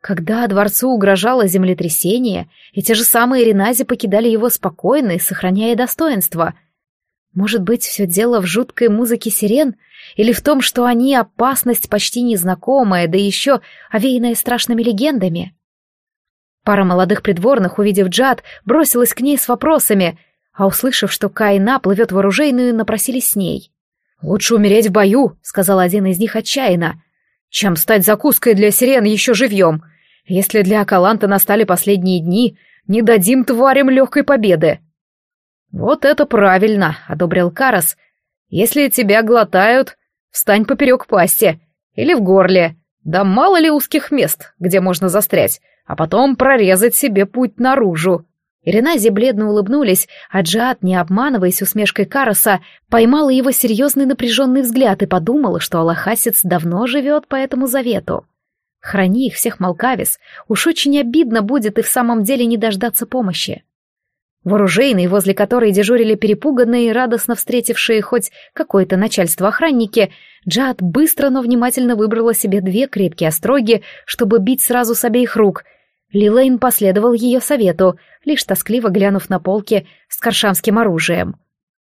Когда дворцу угрожало землетрясение, эти же самые Ренази покидали его спокойно и сохраняя достоинство. Может быть, все дело в жуткой музыке сирен или в том, что они опасность почти незнакомая, да еще овеянная страшными легендами? Пара молодых придворных, увидев Джад, бросилась к ней с вопросами, а услышав, что Кайна плывет в оружейную, напросились с ней. «Лучше умереть в бою», — сказал один из них отчаянно, «чем стать закуской для сирен еще живьем. Если для Акаланта настали последние дни, не дадим тварям легкой победы». «Вот это правильно», — одобрил Карас. «Если тебя глотают, встань поперек пасти или в горле. Да мало ли узких мест, где можно застрять, а потом прорезать себе путь наружу». Ренази бледно улыбнулись, а Джиад, не обманываясь усмешкой Караса, поймала его серьезный напряженный взгляд и подумала, что Аллахасец давно живет по этому завету. Храни их всех, Малкавис, уж очень обидно будет и в самом деле не дождаться помощи. В оружейной, возле которой дежурили перепуганные и радостно встретившие хоть какое-то начальство охранники, Джиад быстро, но внимательно выбрала себе две крепкие остроги, чтобы бить сразу с обеих рук. Лилейн последовал ее совету, лишь тоскливо глянув на полки с каршамским оружием.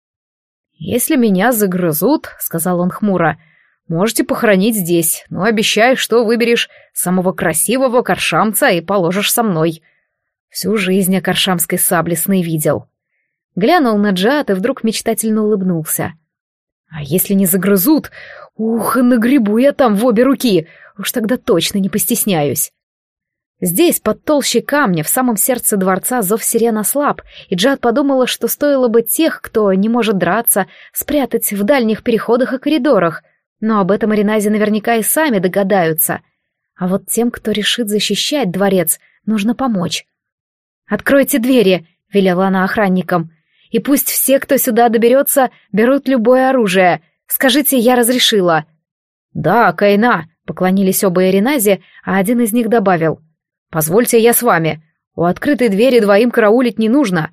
«Если меня загрызут, — сказал он хмуро, — можете похоронить здесь, но обещаю, что выберешь самого красивого каршамца и положишь со мной. Всю жизнь о каршамской сабле сны видел». Глянул на Джиад и вдруг мечтательно улыбнулся. «А если не загрызут, ух, и нагребу я там в обе руки, уж тогда точно не постесняюсь». Здесь, под толщей камня, в самом сердце дворца, зов сирен ослаб, и Джиад подумала, что стоило бы тех, кто не может драться, спрятать в дальних переходах и коридорах, но об этом Ренази наверняка и сами догадаются. А вот тем, кто решит защищать дворец, нужно помочь. «Откройте двери», — велела она охранникам, — «и пусть все, кто сюда доберется, берут любое оружие. Скажите, я разрешила». «Да, Кайна», — поклонились оба Ренази, а один из них добавил: «Позвольте, я с вами. У открытой двери двоим караулить не нужно».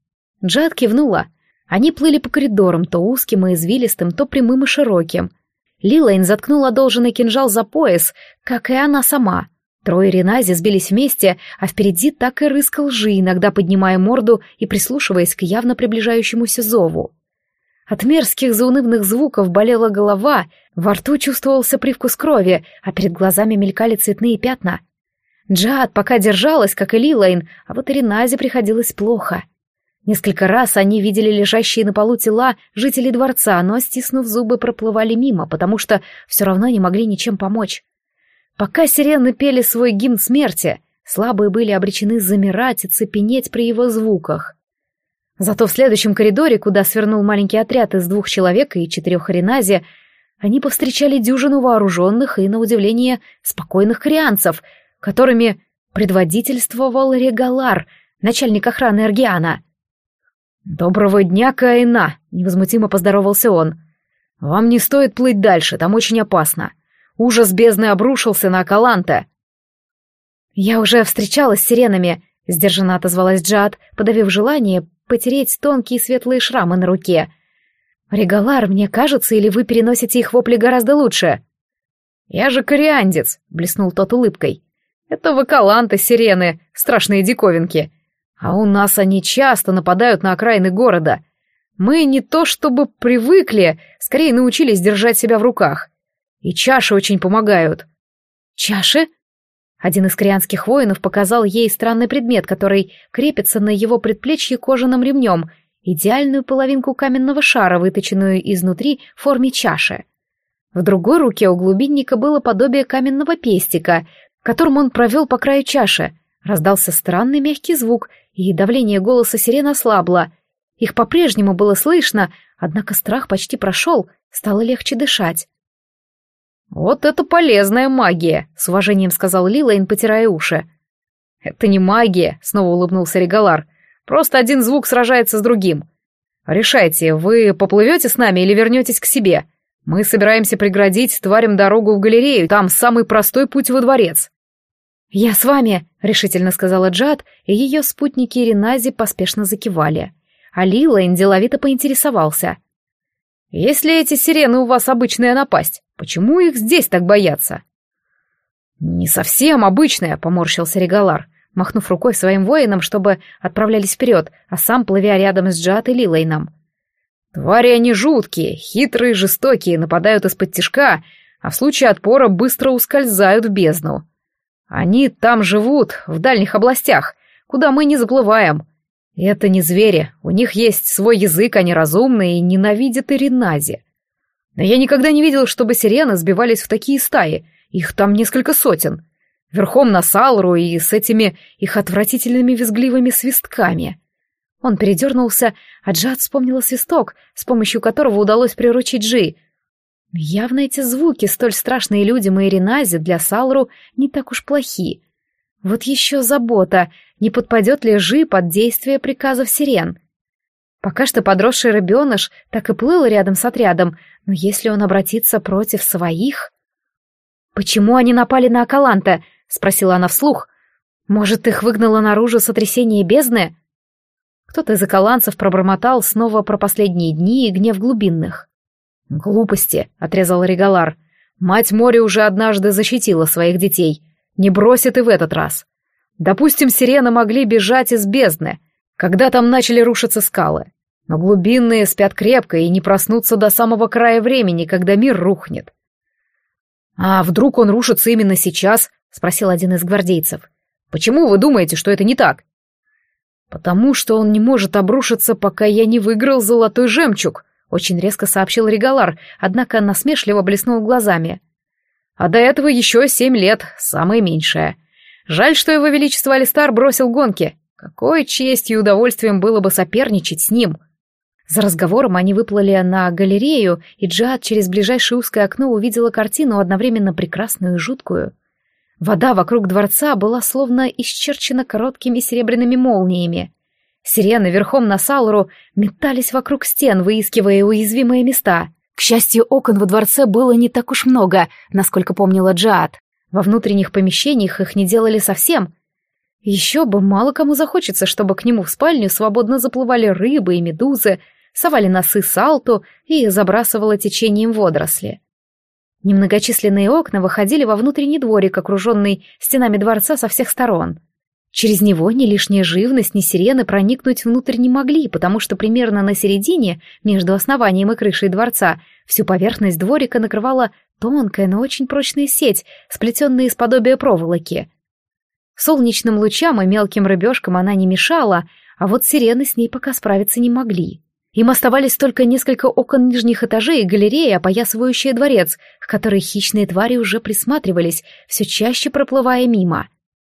Джиад кивнула. Они плыли по коридорам, то узким и извилистым, то прямым и широким. Лилейн заткнула одолженный кинжал за пояс, как и она сама. Трое Ренази сбились вместе, а впереди так и рыскал Жи, иногда поднимая морду и прислушиваясь к явно приближающемуся зову. От мерзких заунывных звуков болела голова, во рту чувствовался привкус крови, а перед глазами мелькали цветные пятна. Джиад пока держалась, как и Лилейн, а вот и Ренази приходилось плохо. Несколько раз они видели лежащие на полу тела жителей дворца, но, стиснув зубы, проплывали мимо, потому что все равно не могли ничем помочь. Пока сирены пели свой гимн смерти, слабые были обречены замирать и цепенеть при его звуках. Зато в следующем коридоре, куда свернул маленький отряд из двух человек и четырех Ренази, они повстречали дюжину вооруженных и, на удивление, спокойных корианцев, которыми предводительствовал Регалар, начальник охраны Эргиана. «Доброго дня, Кайна!» — невозмутимо поздоровался он. «Вам не стоит плыть дальше, там очень опасно. Ужас бездны обрушился на Акаланта». «Я уже встречалась с сиренами», — сдержанно отозвалась Джиад, подавив желание потереть тонкие светлые шрамы на руке. «Регалар, мне кажется, или вы переносите их вопли гораздо лучше?» «Я же кориандец», — блеснул тот улыбкой. «Это вакаланты, сирены, страшные диковинки. А у нас они часто нападают на окраины города. Мы не то чтобы привыкли, скорее научились держать себя в руках. И чаши очень помогают». «Чаши?» Один из корианских воинов показал ей странный предмет, который крепится на его предплечье кожаным ремнем, идеальную половинку каменного шара, выточенную изнутри в форме чаши. В другой руке у глубинника было подобие каменного пестика, которым он провел по краю чаши. Раздался странный мягкий звук, и давление голоса сирен ослабло. Их по-прежнему было слышно, однако страх почти прошел, стало легче дышать. «Вот это полезная магия», — с уважением сказал Лилейн, потирая уши. «Это не магия», — снова улыбнулся Регалар. «Просто один звук сражается с другим. Решайте, вы поплывете с нами или вернетесь к себе? Мы собираемся преградить тварям дорогу в галерею, там самый простой путь во дворец». «Я с вами», — решительно сказала Джиад, и ее спутники Ренази поспешно закивали. А Лилейн деловито поинтересовался. «Если эти сирены у вас обычная напасть, почему их здесь так боятся?» «Не совсем обычная», — поморщился Регалар, махнув рукой своим воинам, чтобы отправлялись вперед, а сам плывя рядом с Джаат и Лилейном. «Твари они жуткие, хитрые, жестокие, нападают из-под тишка, а в случае отпора быстро ускользают в бездну. Они там живут, в дальних областях, куда мы не заплываем. И это не звери, у них есть свой язык, они разумные и ненавидят Иринази. Но я никогда не видел, чтобы сирены сбивались в такие стаи, их там несколько сотен, верхом на Салру и с этими их отвратительными визгливыми свистками». Он передернулся, а Джаат вспомнила свисток, с помощью которого удалось приручить Джи. Явно эти звуки, столь страшные людям и Иринази, для Салру не так уж плохи. Вот еще забота, не подпадет ли Жи под действие приказов сирен. Пока что подросший рыбеныш так и плыл рядом с отрядом, но если он обратится против своих... «Почему они напали на Акаланта?» — спросила она вслух. «Может, их выгнало наружу сотрясение бездны?» Кто-то из акаланцев пробормотал снова про последние дни и гнев глубинных. «Глупости», — отрезал Регалар. «Мать моря уже однажды защитила своих детей. Не бросит и в этот раз. Допустим, сирены могли бежать из бездны, когда там начали рушиться скалы. Но глубинные спят крепко и не проснутся до самого края времени, когда мир рухнет». «А вдруг он рушится именно сейчас?» — спросил один из гвардейцев. «Почему вы думаете, что это не так?» «Потому что он не может обрушиться, пока я не выиграл золотой жемчуг», — очень резко сообщил Регалар, однако насмешливо блеснул глазами. «А до этого еще семь лет, самое меньшее. Жаль, что его величество Алистар бросил гонки. Какой честью и удовольствием было бы соперничать с ним». За разговором они выплыли на галерею, и Джаат через ближайшее узкое окно увидела картину, одновременно прекрасную и жуткую. Вода вокруг дворца была словно исчерчена короткими серебряными молниями. Сирены верхом на Салру метались вокруг стен, выискивая уязвимые места. К счастью, окон во дворце было не так уж много, насколько помнила Джаат. Во внутренних помещениях их не делали совсем. Еще бы мало кому захочется, чтобы к нему в спальню свободно заплывали рыбы и медузы, совали носы салту и забрасывало течением водоросли. Немногочисленные окна выходили во внутренний дворик, окруженный стенами дворца со всех сторон. Через него ни лишняя живность, ни сирены проникнуть внутрь не могли, потому что примерно на середине, между основанием и крышей дворца, всю поверхность дворика накрывала тонкая, но очень прочная сеть, сплетенная из подобия проволоки. Солнечным лучам и мелким рыбешкам она не мешала, а вот сирены с ней пока справиться не могли. Им оставались только несколько окон нижних этажей и галереи, опоясывающие дворец, к которой хищные твари уже присматривались, все чаще проплывая мимо.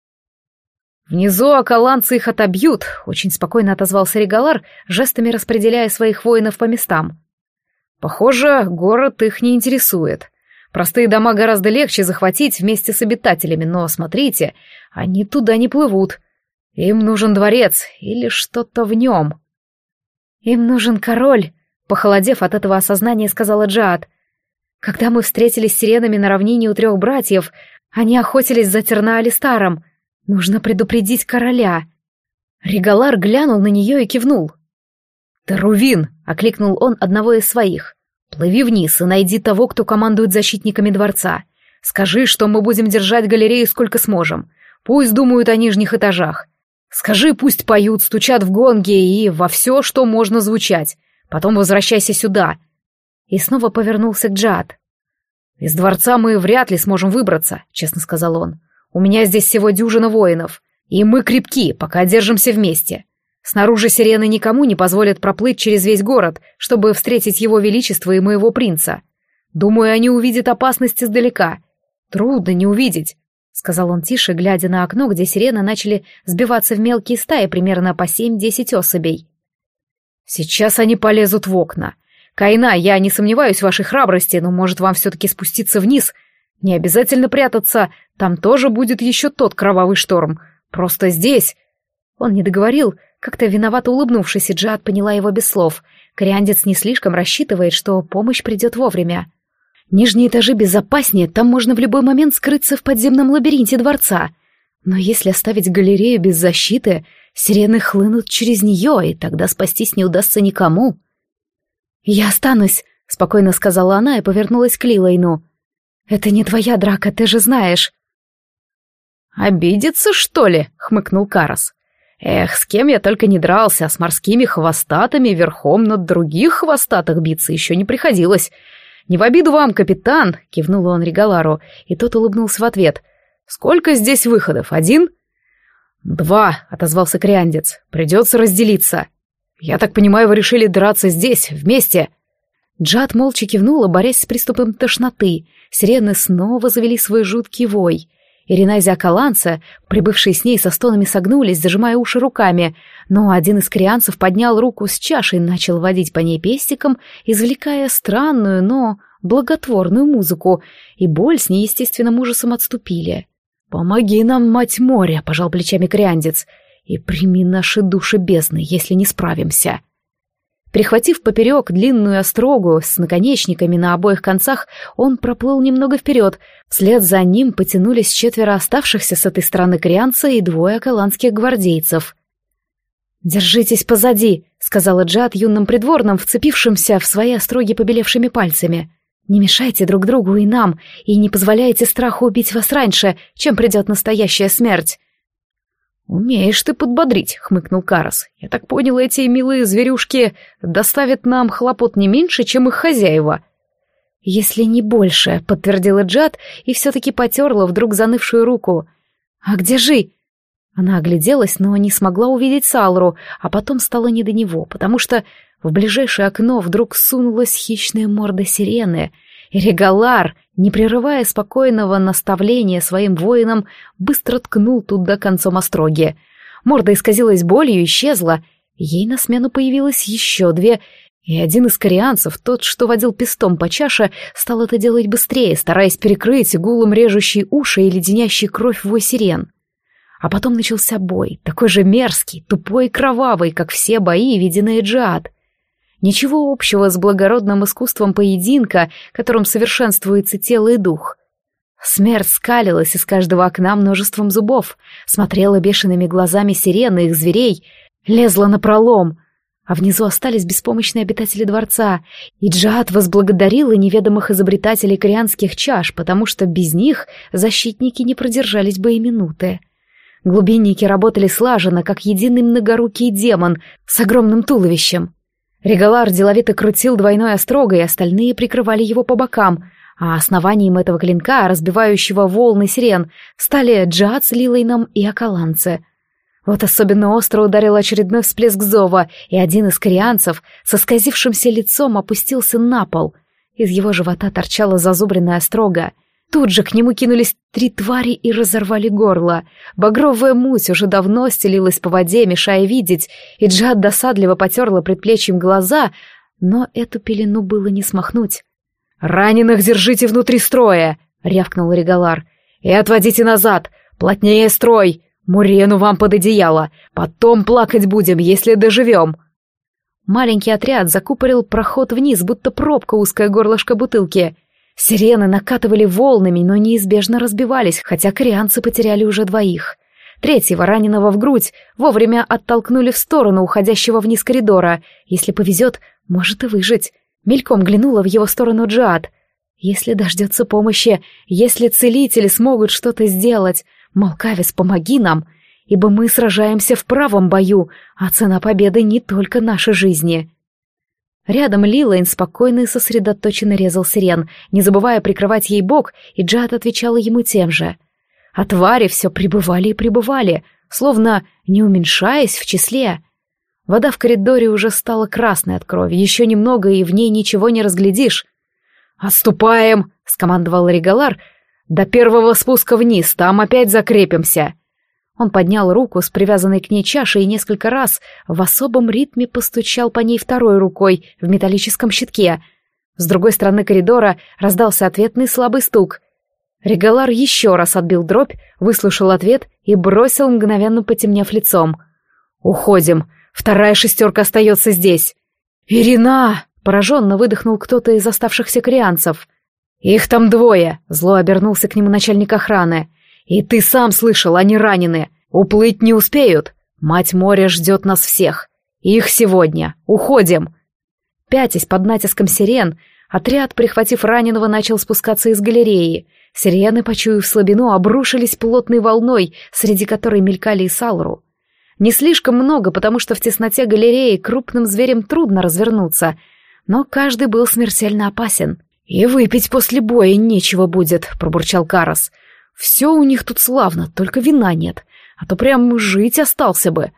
«Внизу акаланцы их отобьют», — очень спокойно отозвался Регалар, жестами распределяя своих воинов по местам. «Похоже, город их не интересует. Простые дома гораздо легче захватить вместе с обитателями, но, смотрите, они туда не плывут. Им нужен дворец или что-то в нем». «Им нужен король», — похолодев от этого осознания, сказала Джаат. «Когда мы встретились с сиренами на равнине у трех братьев, они охотились за Терна-Алистаром. Нужно предупредить короля». Регалар глянул на нее и кивнул. «Тарувин», — окликнул он одного из своих, — «плыви вниз и найди того, кто командует защитниками дворца. Скажи, что мы будем держать галерею сколько сможем. Пусть думают о нижних этажах. Скажи, пусть поют, стучат в гонги и во все, что можно звучать. Потом возвращайся сюда». И снова повернулся к Джаат. «Из дворца мы вряд ли сможем выбраться», — честно сказал он. «У меня здесь всего дюжина воинов, и мы крепки, пока держимся вместе. Снаружи сирены никому не позволят проплыть через весь город, чтобы встретить его величество и моего принца. Думаю, они увидят опасность издалека. Трудно не увидеть», — сказал он тише, глядя на окно, где сирены начали сбиваться в мелкие стаи, примерно по семь-десять особей. «Сейчас они полезут в окна. Кайна, я не сомневаюсь в вашей храбрости, но может вам все-таки спуститься вниз. Не обязательно прятаться, там тоже будет еще тот кровавый шторм. Просто здесь...» Он не договорил, как-то виновато улыбнувшись, и Джаат поняла его без слов. Кориандец не слишком рассчитывает, что помощь придет вовремя. Нижние этажи безопаснее, там можно в любой момент скрыться в подземном лабиринте дворца. Но если оставить галерею без защиты, сирены хлынут через нее, и тогда спастись не удастся никому. «Я останусь», — спокойно сказала она и повернулась к Лилейну. «Это не твоя драка, ты же знаешь». «Обидится, что ли?» — хмыкнул Карас. «Эх, с кем я только не дрался, а с морскими хвостатыми верхом над других хвостатых биться еще не приходилось. Не в обиду вам, капитан!» — кивнул он Регалару, и тот улыбнулся в ответ. «Сколько здесь выходов? Один?» «Два», — отозвался Криандец. «Придется разделиться. Я так понимаю, вы решили драться здесь, вместе?» Джад молча кивнула, борясь с приступом тошноты. Сирены снова завели свой жуткий вой. Иринайза и Акаланца, прибывшие с ней со стонами, согнулись, зажимая уши руками, но один из крианцев поднял руку с чашей и начал водить по ней пестиком, извлекая странную, но благотворную музыку, и боль с неестественным ужасом отступили. «Помоги нам, мать моря!» — пожал плечами Криандец. «И прими наши души бездны, если не справимся». Перехватив поперек длинную острогу с наконечниками на обоих концах, он проплыл немного вперед. Вслед за ним потянулись четверо оставшихся с этой стороны крианца и двое акаланских гвардейцев. «Держитесь позади», — сказала Джад юным придворным, вцепившимся в свои остроги побелевшими пальцами. «Не мешайте друг другу и нам, и не позволяйте страху убить вас раньше, чем придет настоящая смерть». «Умеешь ты подбодрить», — хмыкнул Карас. «Я так понял, эти милые зверюшки доставят нам хлопот не меньше, чем их хозяева». «Если не больше», — подтвердила Джад и все-таки потерла вдруг занывшую руку. «А где Жи?» Она огляделась, но не смогла увидеть Салру, а потом стало не до него, потому что в ближайшее окно вдруг сунулась хищная морда сирены, и Регалар, не прерывая спокойного наставления своим воинам, быстро ткнул туда концом остроги. Морда исказилась болью и исчезла. Ей на смену появилось еще две, и один из корианцев, тот, что водил пестом по чаше, стал это делать быстрее, стараясь перекрыть гулом режущие уши и леденящий кровь вой сирен. А потом начался бой, такой же мерзкий, тупой и кровавый, как все бои, виденные Джад. Ничего общего с благородным искусством поединка, которым совершенствуется тело и дух. Смерть скалилась из каждого окна множеством зубов, смотрела бешеными глазами сирены их зверей, лезла напролом, а внизу остались беспомощные обитатели дворца, и Джад возблагодарила неведомых изобретателей корианских чаш, потому что без них защитники не продержались бы и минуты. Глубинники работали слаженно, как единый многорукий демон с огромным туловищем. Регалар деловито крутил двойной острогой, остальные прикрывали его по бокам, а основанием этого клинка, разбивающего волны сирен, стали Джад с Лилейном и Акаланцы. Вот особенно остро ударил очередной всплеск зова, и один из корианцев со исказившимся лицом опустился на пол. Из его живота торчала зазубренная острога. Тут же к нему кинулись три твари и разорвали горло. Багровая муть уже давно стелилась по воде, мешая видеть, и Джад досадливо потерла предплечьем глаза, но эту пелену было не смахнуть. «Раненых держите внутри строя!» — рявкнул Регалар. «И отводите назад! Плотнее строй! Мурену вам под одеяло! Потом плакать будем, если доживем!» Маленький отряд закупорил проход вниз, будто пробка узкое горлышко бутылки. Сирены накатывали волнами, но неизбежно разбивались, хотя корианцы потеряли уже двоих. Третьего, раненого в грудь, вовремя оттолкнули в сторону уходящего вниз коридора. Если повезет, может и выжить. Мельком глянула в его сторону Джад. Если дождется помощи, если целители смогут что-то сделать, Малкавис, помоги нам, ибо мы сражаемся в правом бою, а цена победы не только наши жизни. Рядом Лилейн спокойно и сосредоточенно резал сирен, не забывая прикрывать ей бок, и Джад отвечала ему тем же. А твари все прибывали и прибывали, словно не уменьшаясь в числе. Вода в коридоре уже стала красной от крови, еще немного, и в ней ничего не разглядишь. «Отступаем!» — скомандовал Регалар. «До первого спуска вниз, там опять закрепимся!» Он поднял руку с привязанной к ней чашей и несколько раз в особом ритме постучал по ней второй рукой в металлическом щитке. С другой стороны коридора раздался ответный слабый стук. Регалар еще раз отбил дробь, выслушал ответ и бросил, мгновенно потемнев лицом. «Уходим. Вторая шестерка остается здесь». «Ирина!» — пораженно выдохнул кто-то из оставшихся корианцев. «Их там двое!» — зло обернулся к нему начальник охраны. «И ты сам слышал, они ранены. Уплыть не успеют. Мать моря ждет нас всех. Их сегодня. Уходим!» Пятясь под натиском сирен, Отряд, прихватив раненого, начал спускаться из галереи. Сирены, почуяв слабину, обрушились плотной волной, среди которой мелькали и Салру. Не слишком много, потому что в тесноте галереи крупным зверям трудно развернуться, но каждый был смертельно опасен. «И выпить после боя нечего будет», — пробурчал Карас. «Все у них тут славно, только вина нет, а то прям жить остался бы».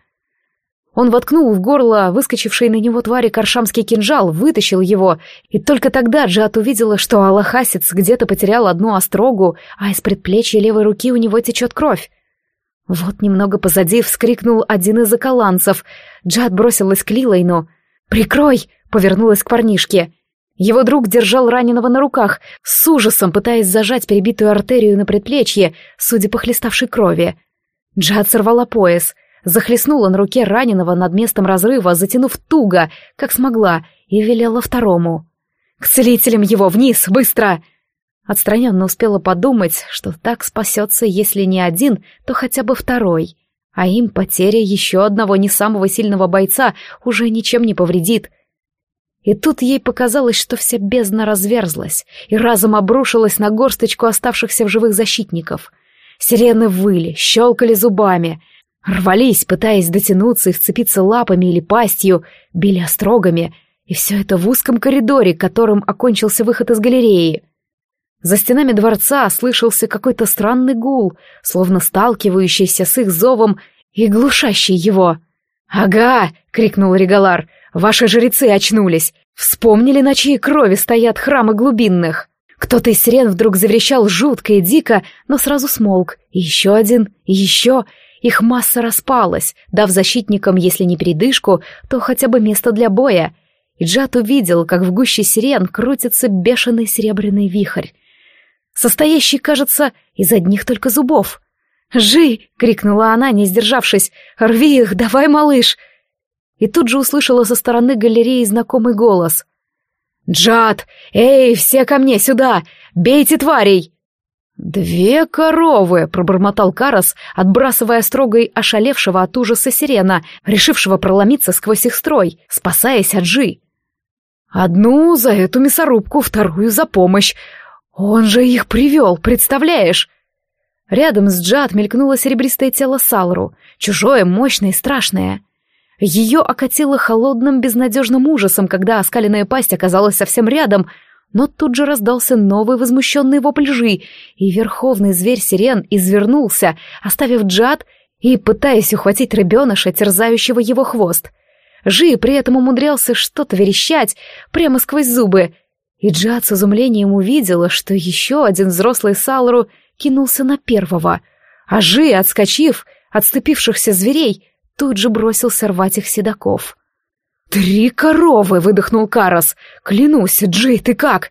Он воткнул в горло выскочившей на него твари каршамский кинжал, вытащил его, и только тогда Джад увидела, что алахасец где-то потерял одну острогу, а из предплечья левой руки у него течет кровь. Вот немного позади вскрикнул один из околанцев. Джад бросилась к Лилайну. «Прикрой!» — повернулась к парнишке. Его друг держал раненого на руках, с ужасом пытаясь зажать перебитую артерию на предплечье, судя по хлеставшей крови. Джад сорвала пояс, захлестнула на руке раненого над местом разрыва, затянув туго, как смогла, и велела второму. «К целителям его, вниз, быстро!» Отстраненно успела подумать, что так спасется, если не один, то хотя бы второй, а им потеря еще одного не самого сильного бойца уже ничем не повредит. И тут ей показалось, что вся бездна разверзлась и разом обрушилась на горсточку оставшихся в живых защитников. Сирены выли, щелкали зубами, рвались, пытаясь дотянуться и вцепиться лапами или пастью, били острогами, и все это в узком коридоре, которым окончился выход из галереи. За стенами дворца слышался какой-то странный гул, словно сталкивающийся с их зовом и глушащий его. «Ага!» — крикнул Регалар. «Ваши жрецы очнулись! Вспомнили, на чьей крови стоят храмы глубинных!» Кто-то из сирен вдруг заверещал жутко и дико, но сразу смолк. И еще один, и еще. Их масса распалась, дав защитникам, если не передышку, то хотя бы место для боя. И Джад увидел, как в гуще сирен крутится бешеный серебряный вихрь, состоящий, кажется, из одних только зубов. «Жи!» — крикнула она, не сдержавшись. «Рви их, давай, малыш!» И тут же услышала со стороны галереи знакомый голос. «Джад! Эй, все ко мне, сюда! Бейте тварей!» «Две коровы!» — пробормотал Карас, отбрасывая строгой ошалевшего от ужаса сирена, решившего проломиться сквозь их строй, спасаясь от Жи. «Одну за эту мясорубку, вторую за помощь. Он же их привел, представляешь?» Рядом с Джад мелькнуло серебристое тело Салру, чужое, мощное и страшное. Ее окатило холодным безнадежным ужасом, когда оскаленная пасть оказалась совсем рядом, но тут же раздался новый возмущенный вопль Жи, и верховный зверь сирен извернулся, оставив Джад и пытаясь ухватить рыбеныша, терзающего его хвост. Жи при этом умудрялся что-то верещать прямо сквозь зубы, и Джад с изумлением увидела, что еще один взрослый Салру кинулся на первого, а Жи, отскочив от сцепившихся зверей, тут же бросился рвать их седаков. «Три коровы!» — выдохнул Карас. «Клянусь, Джей, ты как?»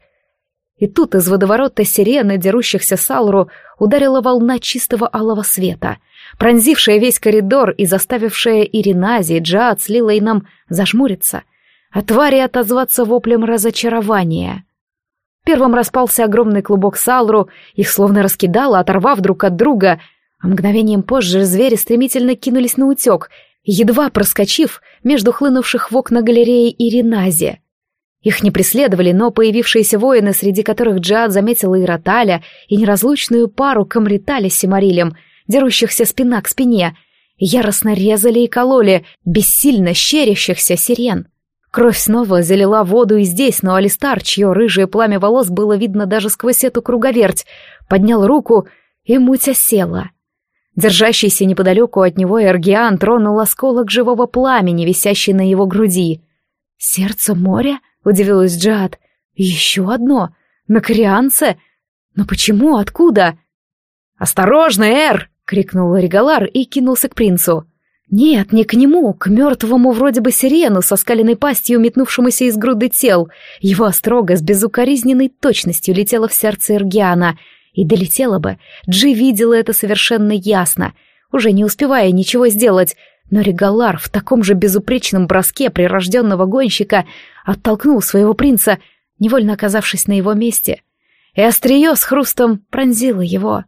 И тут из водоворота сирены, дерущихся Салру, ударила волна чистого алого света, пронзившая весь коридор и заставившая Иринази, Джад с Лилайном зажмуриться, а твари отозваться воплем разочарования. Первым распался огромный клубок Салру, их словно раскидало, оторвав друг от друга, а мгновением позже звери стремительно кинулись на утек, едва проскочив между хлынувших в окна галереи Иринази. Их не преследовали, но появившиеся воины, среди которых Джад заметила Ираталя и неразлучную пару Камриталя с Симарилем, дерущихся спина к спине, яростно резали и кололи бессильно щерящихся сирен. Кровь снова залила воду и здесь, но Алистар, чье рыжее пламя волос было видно даже сквозь эту круговерть, поднял руку, и муть осела. Держащийся неподалеку от него Эргиан тронул осколок живого пламени, висящий на его груди. «Сердце моря?» — удивилась Джад. «Еще одно? На Корианце? Но почему? Откуда?» «Осторожно, Эр!» — крикнул Регалар и кинулся к принцу. Нет, не к нему, к мертвому вроде бы сирену со скаленной пастью, метнувшемуся из груды тел. Его острога с безукоризненной точностью летела в сердце Эргиана — и долетела бы, Джи видела это совершенно ясно, уже не успевая ничего сделать, но Регалар в таком же безупречном броске прирожденного гонщика оттолкнул своего принца, невольно оказавшись на его месте, и острие с хрустом пронзило его.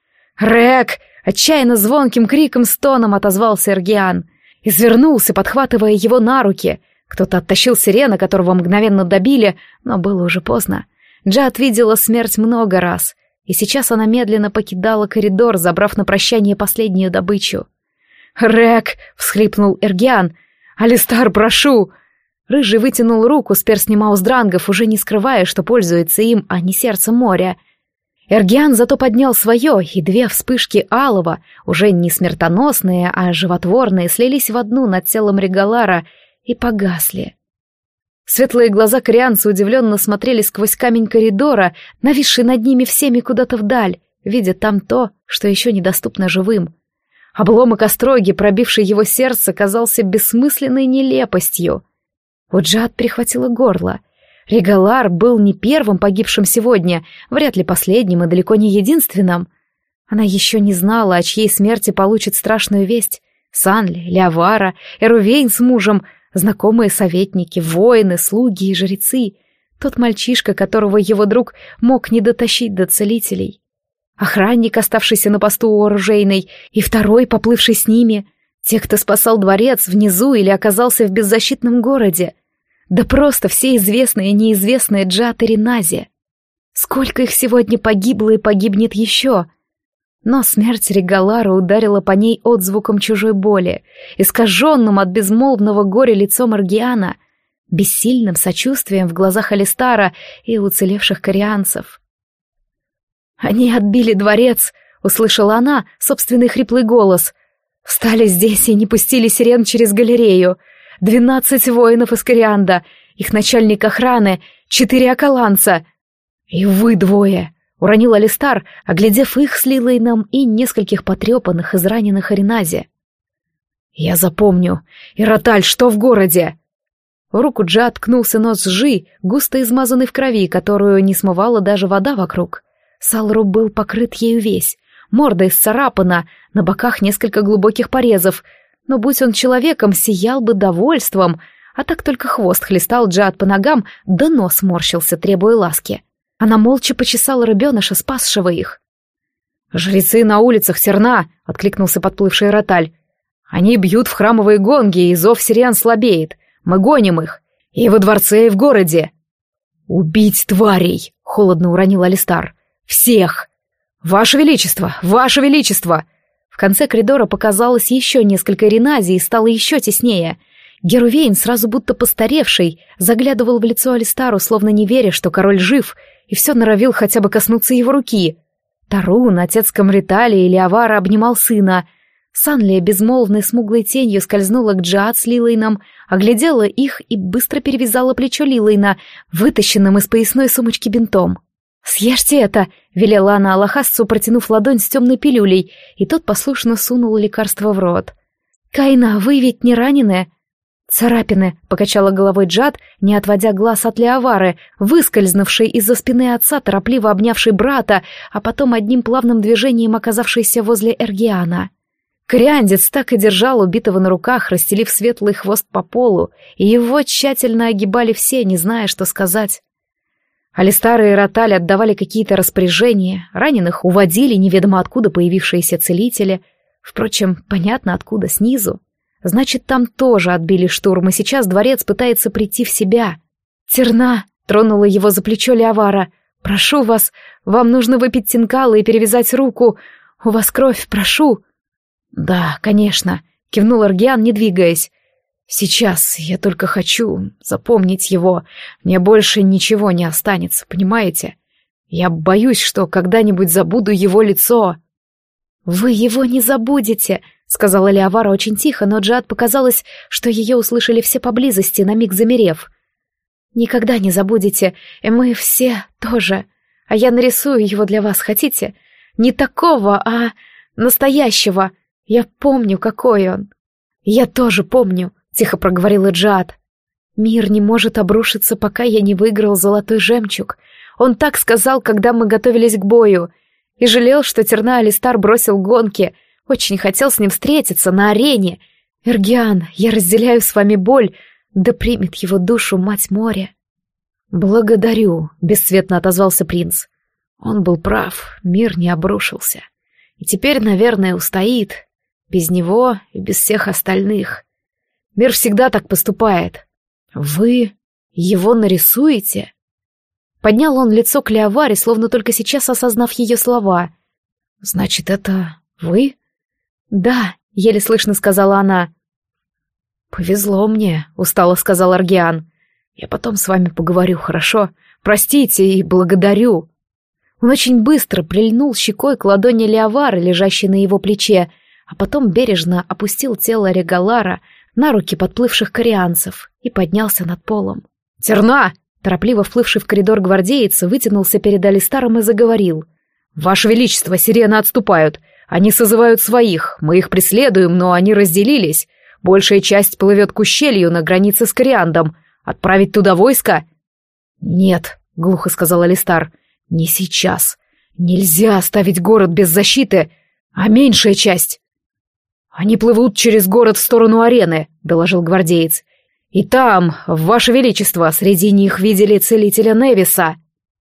«Рэк!» — отчаянно звонким криком-стоном отозвался Эргиан, извернулся, подхватывая его на руки. Кто-то оттащил Сирена, которого мгновенно добили, но было уже поздно. Джад видела смерть много раз, и сейчас она медленно покидала коридор, забрав на прощание последнюю добычу. «Рек!» — всхлипнул Эргиан. «Алистар, прошу!» Рыжий вытянул руку с перстнем ауздрангов, уже не скрывая, что пользуется им, а не сердцем моря. Эргиан зато поднял свое, и две вспышки алого, уже не смертоносные, а животворные, слились в одну над телом Регалара и погасли. Светлые глаза корианца удивленно смотрели сквозь камень коридора, нависший над ними всеми куда-то вдаль, видя там то, что еще недоступно живым. Обломок остроги, пробивший его сердце, казался бессмысленной нелепостью. У Джад перехватило горло. Регалар был не первым погибшим сегодня, вряд ли последним и далеко не единственным. Она еще не знала, о чьей смерти получит страшную весть. Санли, Леавара, Эрувейн с мужем, знакомые советники, воины, слуги и жрецы. Тот мальчишка, которого его друг мог не дотащить до целителей. Охранник, оставшийся на посту у оружейной, и второй, поплывший с ними. Те, кто спасал дворец внизу или оказался в беззащитном городе. Да просто все известные и неизвестные Джад и Ренази. Сколько их сегодня погибло и погибнет еще? Но смерть Регалара ударила по ней отзвуком чужой боли, искаженным от безмолвного горя лицом Эргиана, бессильным сочувствием в глазах Алистара и уцелевших корианцев. «Они отбили дворец», — услышала она собственный хриплый голос. «Встали здесь и не пустили Сирен через галерею. Двенадцать воинов из Корианда, их начальник охраны, четыре акаланца. И вы двое», — уронил Алистар, оглядев их с Лилейном и нескольких потрепанных, израненных Ренази. «Я запомню. Ираталь, что в городе?» В руку Джад ткнулся нос Жи, густо измазанный в крови, которую не смывала даже вода вокруг. Салру был покрыт ею весь, морда исцарапана, на боках несколько глубоких порезов, но будь он человеком, сиял бы довольством, а так только хвост хлестал Джад по ногам, да нос морщился, требуя ласки. Она молча почесала рыбеныша, спасшего их. «Жрецы на улицах Серна!» — откликнулся подплывший Роталь. «Они бьют в храмовые гонги, и зов сириан слабеет. Мы гоним их. И во дворце, и в городе». «Убить тварей!» — холодно уронил Алистар. «Всех! Ваше Величество! Ваше Величество!» В конце коридора показалось еще несколько Ренази и стало еще теснее. Герувейн, сразу будто постаревший, заглядывал в лицо Алистару, словно не веря, что король жив, и все норовил хотя бы коснуться его руки. Тарун, отец Камритали и Леавара, обнимал сына. Санлия безмолвной смуглой тенью скользнула к Джад с Лилейном, оглядела их и быстро перевязала плечо Лилейна, вытащенным из поясной сумочки бинтом. «Съешьте это!» — велела она Алахасцу, протянув ладонь с темной пилюлей, и тот послушно сунул лекарство в рот. «Кайна, вы ведь не ранены?» «Царапины», — покачала головой Джад, не отводя глаз от Леавары, выскользнувшей из-за спины отца, торопливо обнявшей брата, а потом одним плавным движением оказавшейся возле Эргиана. Кориандец так и держал убитого на руках, расстелив светлый хвост по полу, и его тщательно огибали все, не зная, что сказать. Алистар и Роталь отдавали какие-то распоряжения, раненых уводили неведомо откуда появившиеся целители. Впрочем, понятно откуда, снизу. Значит, там тоже отбили штурм, и сейчас дворец пытается прийти в себя. «Терна!» — тронула его за плечо Леавара. «Прошу вас, вам нужно выпить тинкала и перевязать руку. У вас кровь, прошу!» «Да, конечно», — кивнул Эргиан, не двигаясь. «Сейчас я только хочу запомнить его. Мне больше ничего не останется, понимаете? Я боюсь, что когда-нибудь забуду его лицо». «Вы его не забудете», — сказала Леавара очень тихо, но Джад показалось, что ее услышали все поблизости, на миг замерев. «Никогда не забудете, и мы все тоже. А я нарисую его для вас, хотите? Не такого, а настоящего. Я помню, какой он». «Я тоже помню», — тихо проговорила Джад. «Мир не может обрушиться, пока я не выиграл золотой жемчуг. Он так сказал, когда мы готовились к бою. И жалел, что Терна Алистар бросил гонки. Очень хотел с ним встретиться на арене. Эргиан, я разделяю с вами боль, да примет его душу мать моря». «Благодарю», — бесцветно отозвался принц. Он был прав, мир не обрушился. И теперь, наверное, устоит. Без него и без всех остальных. Мир всегда так поступает. «Вы его нарисуете?» Поднял он лицо к Леоваре, словно только сейчас осознав ее слова. «Значит, это вы?» «Да», — еле слышно сказала она. «Повезло мне», — устало сказал Аргиан. «Я потом с вами поговорю, хорошо? Простите и благодарю». Он очень быстро прильнул щекой к ладони Леовары, лежащей на его плече, а потом бережно опустил тело Регалара на руки подплывших корианцев и поднялся над полом. «Терна!» — торопливо вплывший в коридор гвардеец вытянулся перед Алистаром и заговорил. «Ваше Величество, сирены отступают. Они созывают своих. Мы их преследуем, но они разделились. Большая часть плывет к ущелью на границе с Кориандом. Отправить туда войско?» «Нет», — глухо сказал Алистар, — «не сейчас. Нельзя оставить город без защиты, а меньшая часть». «Они плывут через город в сторону арены», — доложил гвардеец. «И там, Ваше Величество, среди них видели целителя Невиса».